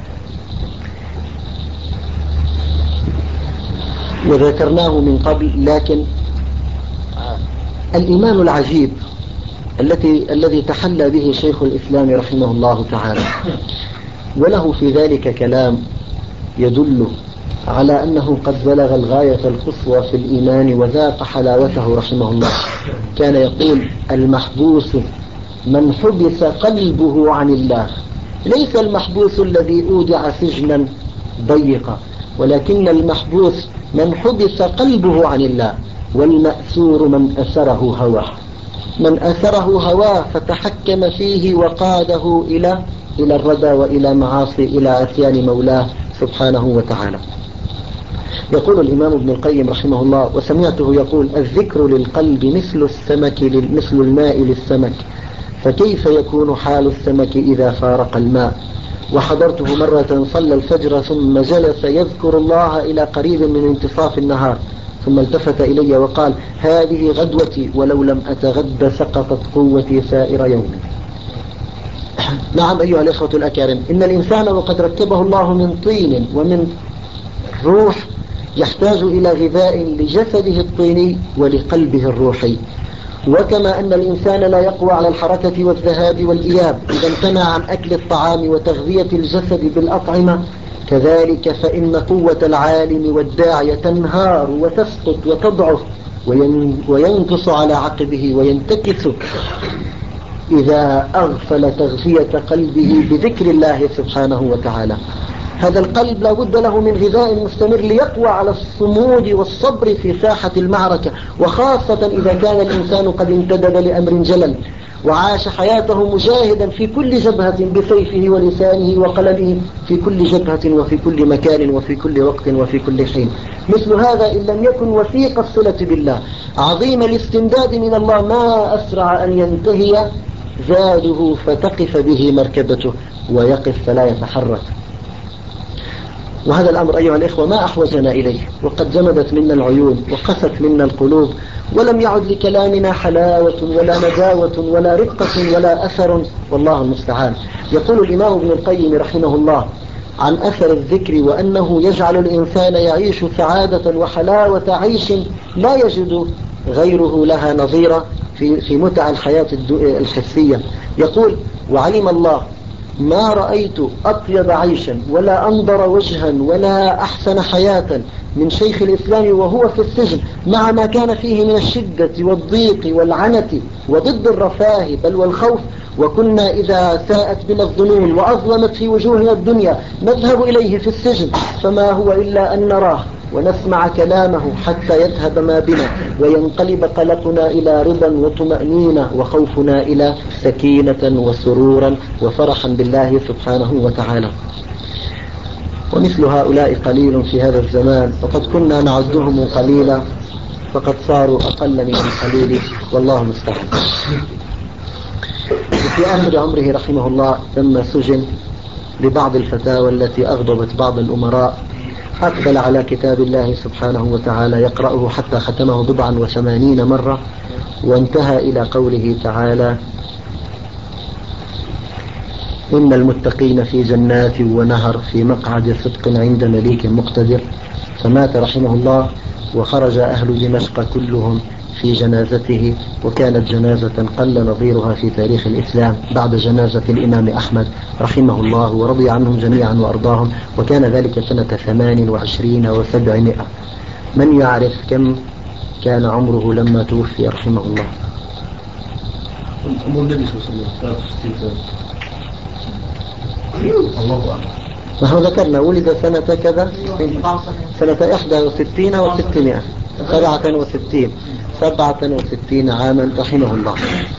وذكرناه من قبل، لكن الإيمان العجيب الذي تحلى به شيخ الإسلام رحمه الله تعالى، وله في ذلك كلام يدل على أنه قد بلغ الغاية القصوى في الإيمان وذاق حلاوته رحمه الله. كان يقول: المحبوس من حبس قلبه عن الله، ليس المحبوس الذي أودع سجنا ضيقا، ولكن المحبوس من حبس قلبه عن الله، والمأسور من أسره هواه، من أسره هواه فتحكم فيه وقاده إلى الردى وإلى معاصي، إلى عصيان مولاه سبحانه وتعالى. يقول الإمام ابن القيم رحمه الله، وسمعته يقول: الذكر للقلب مثل الماء للسمك، فكيف يكون حال السمك إذا فارق الماء؟ وحضرته مرة صلى الفجر ثم جلس يذكر الله إلى قريب من انتصاف النهار، ثم التفت إلي وقال: هذه غدوتي، ولو لم أتغد سقطت قوتي سائر يومي. نعم أيها الإخوة الأكارم، إن الإنسان وقد ركبه الله من طين ومن روح يحتاج إلى غذاء لجسده الطيني ولقلبه الروحي. وكما أن الإنسان لا يقوى على الحركة والذهاب والإياب إذا امتنع عن أكل الطعام وتغذية الجسد بالأطعمة، كذلك فإن قوة العالم والداعية تنهار وتسقط وتضعف وينكص على عقبه وينتكس إذا أغفل تغذية قلبه بذكر الله سبحانه وتعالى. هذا القلب لا بد له من غذاء مستمر ليقوى على الصمود والصبر في ساحة المعركة، وخاصة إذا كان الإنسان قد انتدب لأمر جلل وعاش حياته مجاهدا في كل جبهة بسيفه ولسانه وقلمه، في كل جبهة وفي كل مكان وفي كل وقت وفي كل حين. مثل هذا إن لم يكن وثيق الصلة بالله عظيم الاستمداد من الله، ما أسرع أن ينتهي زاده فتقف به مركبته ويقف فلا يتحرك. وهذا الأمر أيها الإخوة ما أحوجنا إليه، وقد جمدت منا العيون وقست منا القلوب، ولم يعد لكلامنا حلاوة ولا نداوة ولا رقة ولا أثر، والله المستعان. يقول الإمام ابن القيم رحمه الله عن أثر الذكر وأنه يجعل الإنسان يعيش سعادة وحلاوة عيش لا يجد غيره لها نظيرة في متع الحياة الحسية. يقول: وعلم الله ما رأيت أطيب عيشا ولا أنظر وجها ولا أحسن حياة من شيخ الإسلام وهو في السجن، مع ما كان فيه من الشدة والضيق والعنة وضد الرفاه بل والخوف. وكنا إذا ساءت بنا الظنون وأظلمت في وجوهنا الدنيا نذهب إليه في السجن، فما هو إلا أن نراه ونسمع كلامه حتى يذهب ما بنا وينقلب قلقنا إلى رضا وطمأنينة وخوفنا إلى سكينة وسرورا وفرحا بالله سبحانه وتعالى. ومثل هؤلاء قليل في هذا الزمان، وقد كنا نعدهم قليلا فقد صاروا أقل من القليل، والله المستعان. في آخر عمره رحمه الله لما سجن لبعض الفتاوى التي أغضبت بعض الأمراء، أقبل على كتاب الله سبحانه وتعالى يقرأه حتى ختمه 87 مرة، وانتهى إلى قوله تعالى: إن المتقين في جنات ونهر في مقعد صدق عند مليك مقتدر. فمات رحمه الله وخرج أهل دمشق كلهم في جنازته، وكانت جنازة قل نظيرها في تاريخ الإسلام بعد جنازة الإمام أحمد رحمه الله ورضي عنهم جميعا وأرضاهم، وكان ذلك سنة 28 و700. من يعرف كم كان عمره لما توفي رحمه الله؟ نحن ذكرنا ولد سنة كذا، سنة 61 و600. 67 عاما رحمه الله.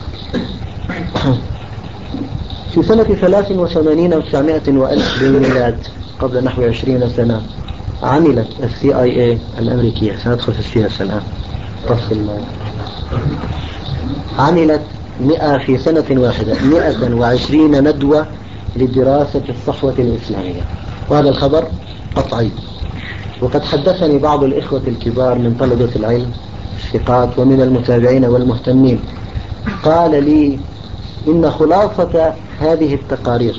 في سنة 83 و900 وألف بالميلاد قبل نحو 20 سنة عملت CIA الأمريكية، سندخل في السياسة الآن عملت في سنة واحدة 120 ندوة لدراسة الصحوة الإسلامية، وهذا الخبر قطعي. وقد حدثني بعض الإخوة الكبار من طلبة العلم الثقات ومن المتابعين والمهتمين، قال لي إن خلاصة هذه التقارير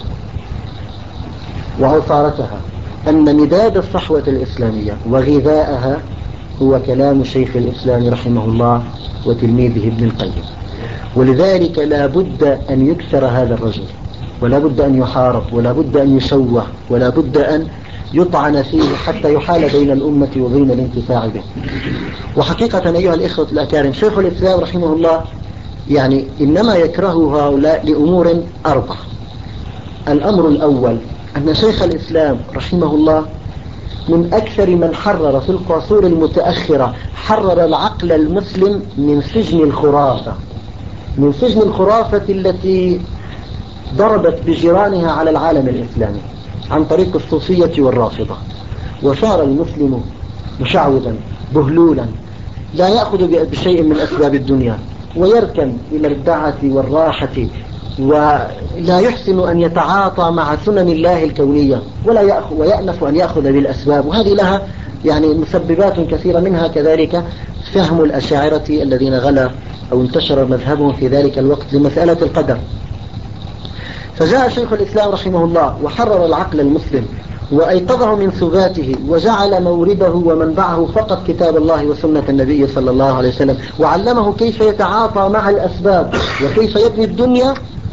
وعصارتها أن مداد الصحوة الإسلامية وغذاءها هو كلام شيخ الإسلام رحمه الله وتلميذه ابن القيم، ولذلك لا بد أن يكثر هذا الرجل، ولا بد أن يحارب، ولا بد أن يشوه، ولا بد أن يطعن فيه حتى يحال بين الأمة وبين الانتفاع به. وحقيقة أيها الإخوة الأكارم، شيخ الإسلام رحمه الله يعني إنما يكره هؤلاء لأمور 4. الأمر الأول أن شيخ الإسلام رحمه الله من أكثر من حرر في العصور المتأخرة، حرر العقل المسلم من سجن الخرافة، من سجن الخرافة التي ضربت بجيرانها على العالم الإسلامي عن طريق الصوفية والرافضة. وصار المسلم مشعوذا بهلولا لا يأخذ بشيء من أسباب الدنيا، ويركن إلى الدعة والراحة، ولا يحسن أن يتعاطى مع سنن الله الكونية، ويأنف أن يأخذ بالأسباب. وهذه لها يعني مسببات كثيرة، منها كذلك فهم الأشاعرة الذين غلا أو انتشر مذهبهم في ذلك الوقت لمسألة القدر. فجاء شيخ الإسلام رحمه الله وحرر العقل المسلم وأيقظه من سباته، وجعل مورده ومنبعه فقط كتاب الله وسنة النبي صلى الله عليه وسلم، وعلمه كيف يتعاطى مع الأسباب وكيف يبني الدنيا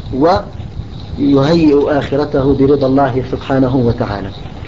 ويهيئ آخرته برضا الله سبحانه وتعالى.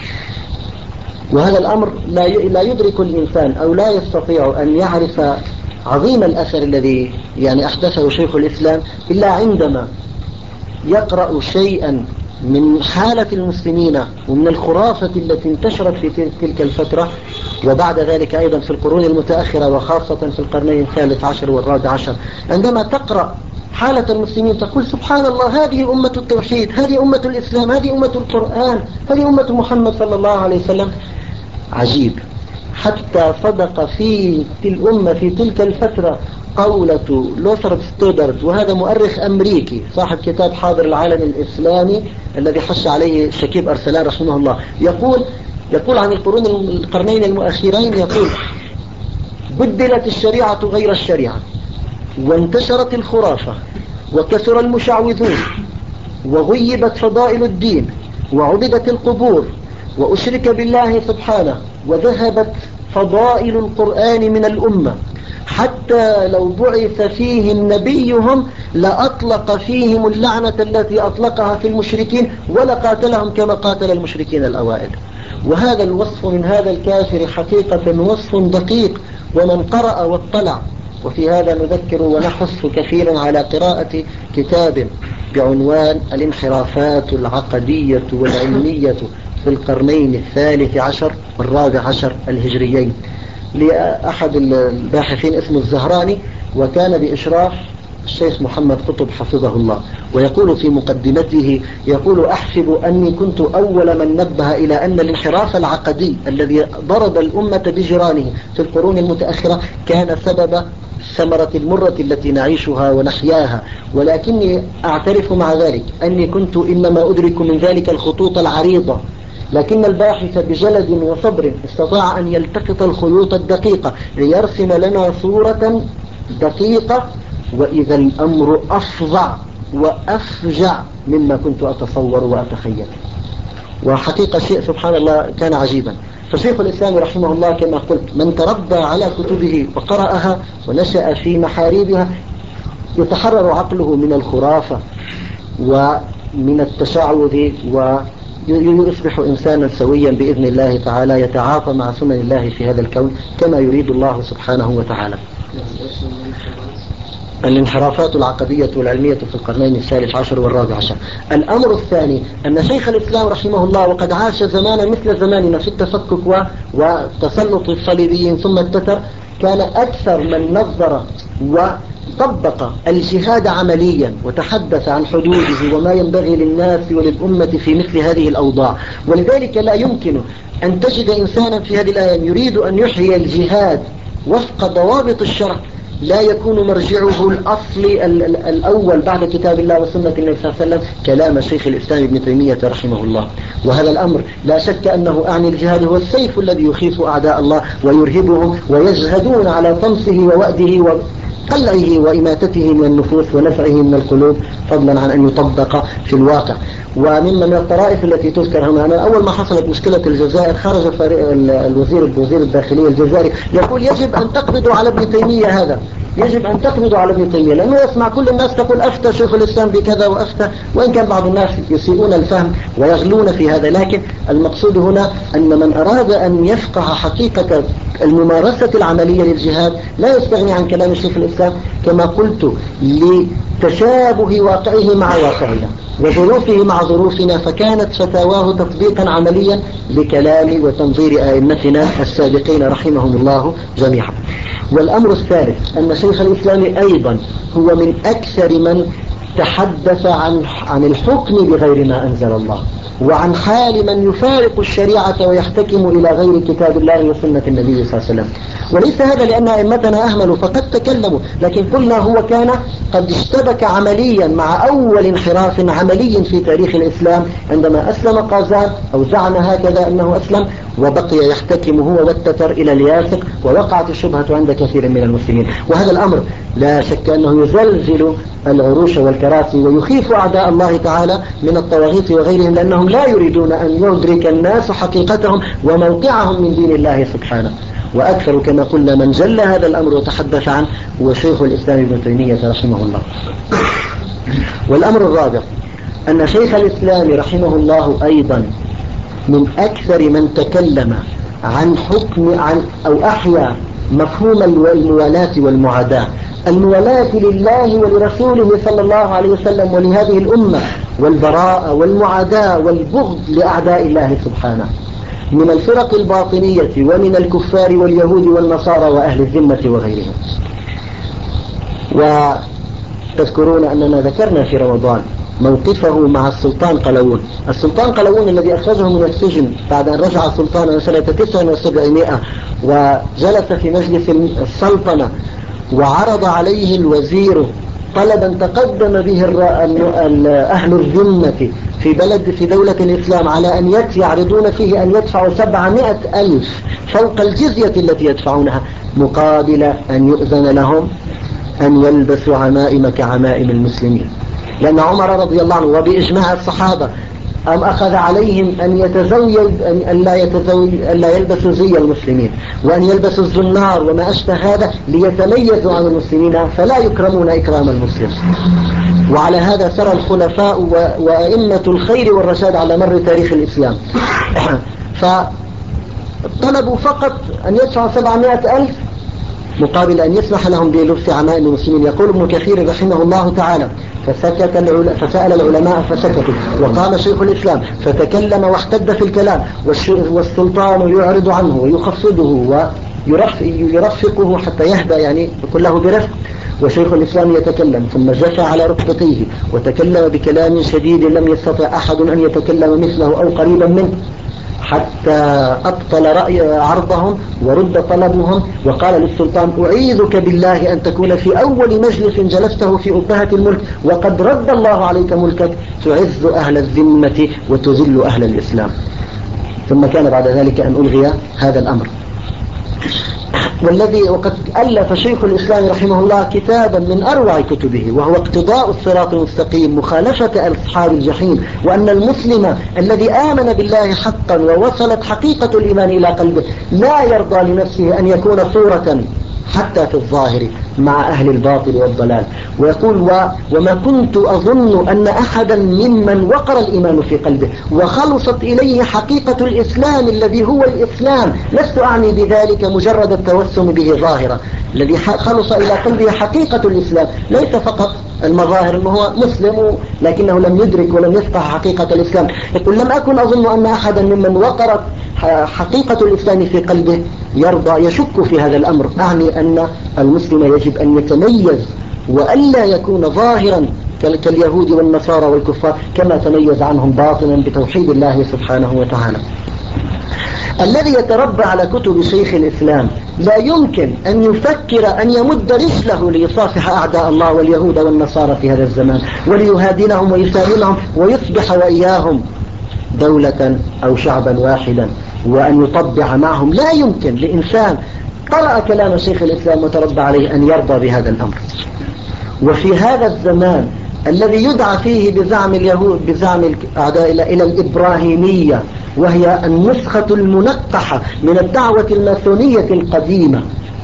وهذا الأمر لا يدرك الإنسان أو لا يستطيع أن يعرف عظيم الأثر الذي يعني أحدثه شيخ الإسلام إلا عندما يقرأ شيئا من حالة المسلمين ومن الخرافة التي انتشرت في تلك الفترة، وبعد ذلك أيضا في القرون المتأخرة وخاصة في القرنين الثالث عشر والرابع عشر. عندما تقرأ حالة المسلمين تقول سبحان الله، هذه أمة التوحيد، هذه أمة الإسلام، هذه أمة القرآن، هذه أمة محمد صلى الله عليه وسلم. عجيب، حتى صدق في الأمة في تلك الفترة قولة لوثر ستودرد، وهذا مؤرخ أمريكي صاحب كتاب حاضر العالم الإسلامي الذي حش عليه شكيب أرسلان رحمه الله، يقول عن القرنين المؤخرين، يقول بدلت الشريعة غير الشريعة، وانتشرت الخرافة، وكثر المشعوذون، وغيبت فضائل الدين، وعبدت القبور، وأشرك بالله سبحانه، وذهبت فضائل القرآن من الأمة، حتى لو بعث فيهم نبيهم لأطلق فيهم اللعنة التي أطلقها في المشركين ولقاتلهم كما قاتل المشركين الأوائل. وهذا الوصف من هذا الكافر حقيقة وصف دقيق، ومن قرأ واطلع. وفي هذا نذكر ونحث كثيرا على قراءة كتاب بعنوان الانحرافات العقدية والعلمية في القرنين الثالث عشر والرابع عشر الهجريين، لأحد الباحثين اسمه الزهراني، وكان بإشراف الشيخ محمد قطب حفظه الله. ويقول في مقدمته، يقول أحسب أني كنت أول من نبه إلى أن الانحراف العقدي الذي ضرب الأمة بجيرانه في القرون المتأخرة كان سبب الثمرة المرة التي نعيشها ونحياها، ولكني أعترف مع ذلك أني كنت إنما أدرك من ذلك الخطوط العريضة، لكن الباحث بجلد وصبر استطاع أن يلتقط الخيوط الدقيقة ليرسم لنا صورة دقيقة، وإذا الأمر أفظع وأفجع مما كنت أتصور وأتخيل. وحقيقة شيء سبحان الله كان عجيبا. فشيخ الإسلام رحمه الله كما قلت من تربى على كتبه وقرأها ونشأ في محاريبها يتحرر عقله من الخرافة ومن التشعوذ، ويصبح إنسانا سويا بإذن الله تعالى يتعاطى مع سنن الله في هذا الكون كما يريد الله سبحانه وتعالى. الانحرافات العقدية والعلمية في القرنين الثالث عشر والرابع عشر. الأمر الثاني أن شيخ الإسلام رحمه الله وقد عاش زمانا مثل زماننا في التفكك وتسلط الصليبيين ثم التتر، كان أكثر من نظر وطبق الجهاد عمليا وتحدث عن حدوده وما ينبغي للناس وللأمة في مثل هذه الأوضاع. ولذلك لا يمكن أن تجد إنسانا في هذه الأيام يريد أن يحيي الجهاد وفق ضوابط الشرع لا يكون مرجعه الأصلي الأول بعد كتاب الله وسنة النبي صلى الله عليه وسلم كلام شيخ الإسلام ابن تيمية رحمه الله. وهذا الأمر لا شك أنه أعني الجهاد هو السيف الذي يخيف أعداء الله ويرهبهم ويجهدون على طمسه ووأده وقلعه وإماتته من النفوس ونفعه من القلوب، فضلا عن أن يطبق في الواقع. ومن الطرائف التي تذكر هنا، أول ما حصلت مشكلة الجزائر خرج الوزير الداخلية الجزائري يقول يجب أن تقبضوا على ابن تيمية، هذا يجب أن تقبضوا على ابن تيمية، لأنه يسمع كل الناس تقول أفتى شيخ الإسلام بكذا وأفتى، وإن كان بعض الناس يسيئون الفهم ويغلون في هذا. لكن المقصود هنا أن من أراد أن يفقه حقيقة الممارسة العملية للجهاد لا يستغني عن كلام شيخ الإسلام كما قلت لتشابه واقعه مع واقعنا وظروفه مع ظروفنا، فكانت فتاواه تطبيقا عمليا لكلام وتنظير آئمتنا السابقين رحمهم الله جميعا. والأمر الثالث أن شيخ الإسلام أيضا هو من أكثر من تحدث عن الحكم بغير ما أنزل الله وعن حال من يفارق الشريعة ويحتكم إلى غير كتاب الله وسنة النبي صلى الله عليه وسلم. وليس هذا لأن أئمتنا أهملوا فقد تكلموا، لكن قلنا هو كان قد اشتبك عمليا مع أول انحراف عملي في تاريخ الإسلام عندما أسلم قازان أو زعم هكذا أنه أسلم، وبقي يحتكم هو والتتر إلى الياسق، ووقعت الشبهة عند كثير من المسلمين. وهذا الأمر لا شك أنه يزلزل العروش والكراسي ويخيف أعداء الله تعالى من الطواغيت وغيرهم، لأنهم لا يريدون أن يدرك الناس حقيقتهم وموقعهم من دين الله سبحانه. وأكثر كما قلنا من جل هذا الأمر وتحدث عنه هو شيخ الإسلام ابن تيمية رحمه الله. والأمر الرابع أن شيخ الإسلام رحمه الله أيضا من أكثر من تكلم عن حكم أو أحيا مفهوم الموالاة والمعاداة، الموالاة لله ولرسوله صلى الله عليه وسلم ولهذه الأمة، والبراءة والمعاداة والبغض لأعداء الله سبحانه من الفرق الباطنية ومن الكفار واليهود والنصارى وأهل الذمة وغيرهم. وتذكرون أننا ذكرنا في رمضان موقفه مع السلطان قلاوون. السلطان قلاوون الذي أخرجه من السجن بعد أن رجع السلطان سنة 79 وجلس في مجلس السلطنة، وعرض عليه الوزير طلبا تقدم به أهل الذمة في دولة الإسلام على أن يعرضون فيه أن يدفعوا 700,000 فوق الجزية التي يدفعونها مقابل أن يؤذن لهم أن يلبسوا عمائم كعمائم المسلمين. لأن عمر رضي الله عنه وبإجماع الصحابة أخذ عليهم أن لا يلبسوا زي المسلمين وأن يلبسوا الزنار وما أشبه هذا ليتميزوا عن المسلمين، فلا يكرمون إكرام المسلم. وعلى هذا سرى الخلفاء وأئمة الخير والرشاد على مر تاريخ الإسلام. فطلبوا فقط أن يدفعوا 700,000 مقابل أن يسمح لهم بلبس عمائم المسلمين. يقول ابن كثير رحمه الله تعالى فسأل العلماء فسكتوا، وقام شيخ الإسلام فتكلم واحتد في الكلام، والسلطان يعرض عنه ويخفضه ويرفقه حتى يهدى، يعني يقول له برفق. وشيخ الإسلام يتكلم ثم جثى على ركبتيه وتكلم بكلام شديد لم يستطع أحد أن يتكلم مثله أو قريبا منه، حتى أبطل عرضهم ورد طلبهم، وقال للسلطان أعيذك بالله أن تكون في أول مجلس جلسته في أبهة الملك وقد رد الله عليك ملكك، تعز أهل الذمة وتذل أهل الإسلام. ثم كان بعد ذلك أن ألغي هذا الأمر. وقد ألف شيخ الإسلام رحمه الله كتابا من أروع كتبه، وهو اقتضاء الصراط المستقيم مخالفة أصحاب الجحيم، وأن المسلم الذي آمن بالله حقا ووصلت حقيقة الإيمان إلى قلبه لا يرضى لنفسه أن يكون صورة حتى في الظاهر مع أهل الباطل والضلال. ويقول وما كنت أظن أن أحدا ممن وقر الإيمان في قلبه وخلصت إليه حقيقة الإسلام الذي هو الإسلام، لست أعني بذلك مجرد التوسم به ظاهرا، الذي خلص إلى قلبه حقيقة الإسلام ليس فقط المظاهر أنه هو مسلم لكنه لم يدرك ولم يفقه حقيقة الإسلام. يقول لم أكن أظن أن أحدا ممن وقرت حقيقة الإسلام في قلبه يرضى يشك في هذا الأمر. أعني أن المسلم يجب أن يتميز وألا يكون ظاهرا كاليهود والنصارى والكفار كما تميز عنهم باطنا بتوحيد الله سبحانه وتعالى. الذي يتربى على كتب شيخ الإسلام لا يمكن أن يفكر أن يمد رجله ليصافح أعداء الله واليهود والنصارى في هذا الزمان وليهادنهم ويسالمهم ويصبح وإياهم دولة أو شعبا واحدا وأن يطبع معهم. لا يمكن لإنسان قرأ كلام شيخ الإسلام وتربى عليه أن يرضى بهذا الأمر. وفي هذا الزمان الذي يدعى فيه بزعم اليهود بزعم الأعداء إلى الإبراهيمية، وهي النسخة المنقحة من الدعوة الماسونية القديمة،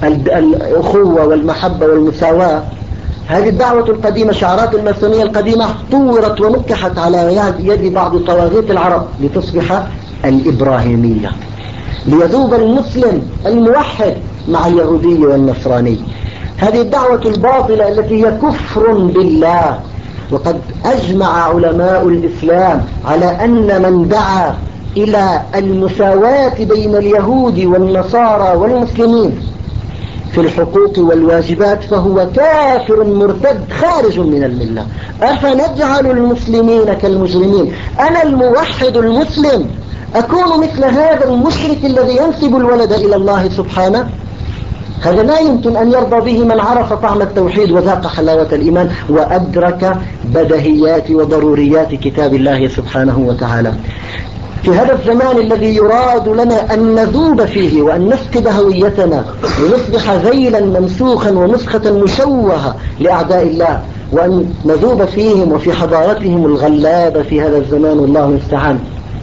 الأخوة والمحبة والمساواة. هذه الدعوة القديمة شعارات الماسونية القديمة طورت ونكحت على يد بعض طواغيت العرب لتصبح الإبراهيمية، ليذوب المسلم الموحد مع اليهودي والنصراني. هذه الدعوة الباطلة التي هي كفر بالله. وقد أجمع علماء الإسلام على أن من دعا إلى المساواة بين اليهود والنصارى والمسلمين في الحقوق والواجبات فهو كافر مرتد خارج من الملة. أفنجعل المسلمين كالمجرمين؟ أنا الموحد المسلم أكون مثل هذا المشرك الذي ينسب الولد إلى الله سبحانه؟ هذا لا يمكن أن يرضى به من عرف طعم التوحيد وذاق حلاوة الإيمان وأدرك بدهيات وضروريات كتاب الله سبحانه وتعالى. في هذا الزمان الذي يراد لنا أن نذوب فيه وأن نفقد هويتنا ونصبح ذيلا ممسوخا ونسخة مشوهة لأعداء الله، وأن نذوب فيهم وفي حضارتهم الغلابة في هذا الزمان والله المستعان،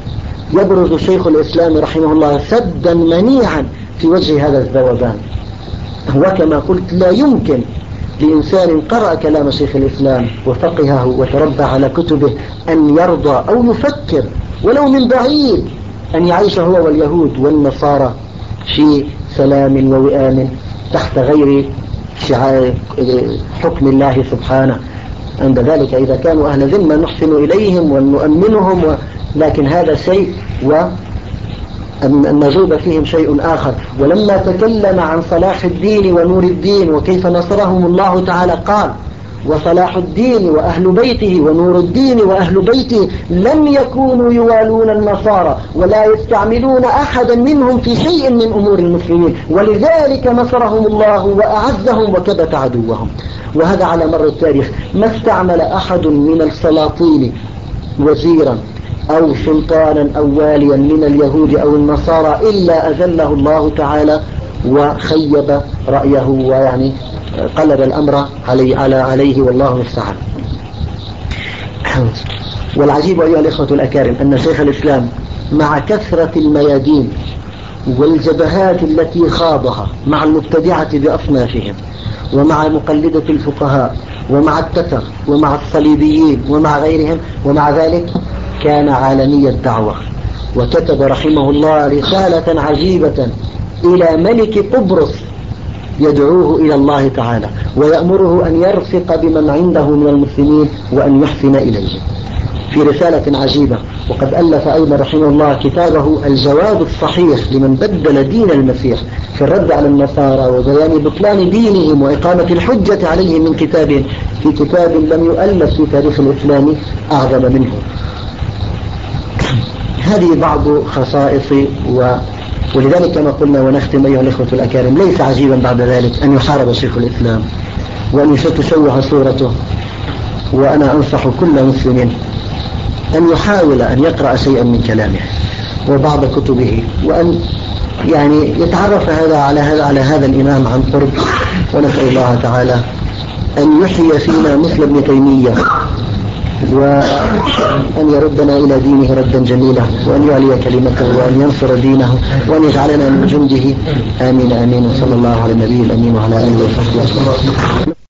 يبرز شيخ الإسلام رحمه الله سدا منيعا في وجه هذا الذوبان. وكما قلت لا يمكن لإنسان قرأ كلام شيخ الإسلام وفقهه وتربى على كتبه أن يرضى أو يفكر ولو من بعيد أن يعيش هو واليهود والنصارى في سلام ووئام تحت غير حكم الله سبحانه. عند ذلك إذا كانوا أهل ذمة نحسن إليهم ونؤمنهم لكن هذا شيء النذوب فيهم شيء آخر. ولما تكلم عن صلاح الدين ونور الدين وكيف نصرهم الله تعالى قال: وصلاح الدين وأهل بيته ونور الدين وأهل بيته لم يكونوا يوالون النصارى ولا يستعملون أحدا منهم في شيء من أمور المسلمين، ولذلك نصرهم الله وأعزهم وكبت عدوهم. وهذا على مر التاريخ ما استعمل أحد من السلاطين وزيرا أو سلطانا أو واليا من اليهود أو النصارى إلا أذله الله تعالى وخيب رأيه ويعني قلب الأمر عليه والله المستعان. والعجيب أيها الإخوة الأكارم أن شيخ الإسلام مع كثرة الميادين والجبهات التي خاضها مع المبتدعة بأصنافهم ومع مقلدة الفقهاء ومع التتر ومع الصليبيين ومع غيرهم، ومع ذلك كان عالمي الدعوة. وكتب رحمه الله رسالة عجيبة إلى ملك قبرص يدعوه إلى الله تعالى ويأمره أن يرفق بمن عنده من المسلمين وأن يحسن إليهم في رسالة عجيبة. وقد ألف أيضا رحمه الله كتابه الجواب الصحيح لمن بدل دين المسيح في الرد على النصارى وبيان بطلان دينهم وإقامة الحجة عليهم من كتاب في كتاب لم يؤلف في تاريخ الإسلام أعظم منه. هذه بعض خصائص ولذلك كما قلنا ونختم أيها الإخوة الأكارم ليس عجيبا بعد ذلك أن يحارب شيخ الإسلام وأن تشوه صورته. وأنا أنصح كل مسلم أن يحاول أن يقرأ شيئا من كلامه وبعض كتبه وأن يعني يتعرف على هذا الإمام عن قرب. ونسأل الله تعالى أن يحيي فينا مثل ابن تيمية وأن يردنا إلى دينه ردا جميلا وأن يعلي كلمته وأن ينصر دينه وأن يجعلنا من جنده. آمين آمين. وصلى الله على النبي الأمين وعلى آله وصحبه وسلم.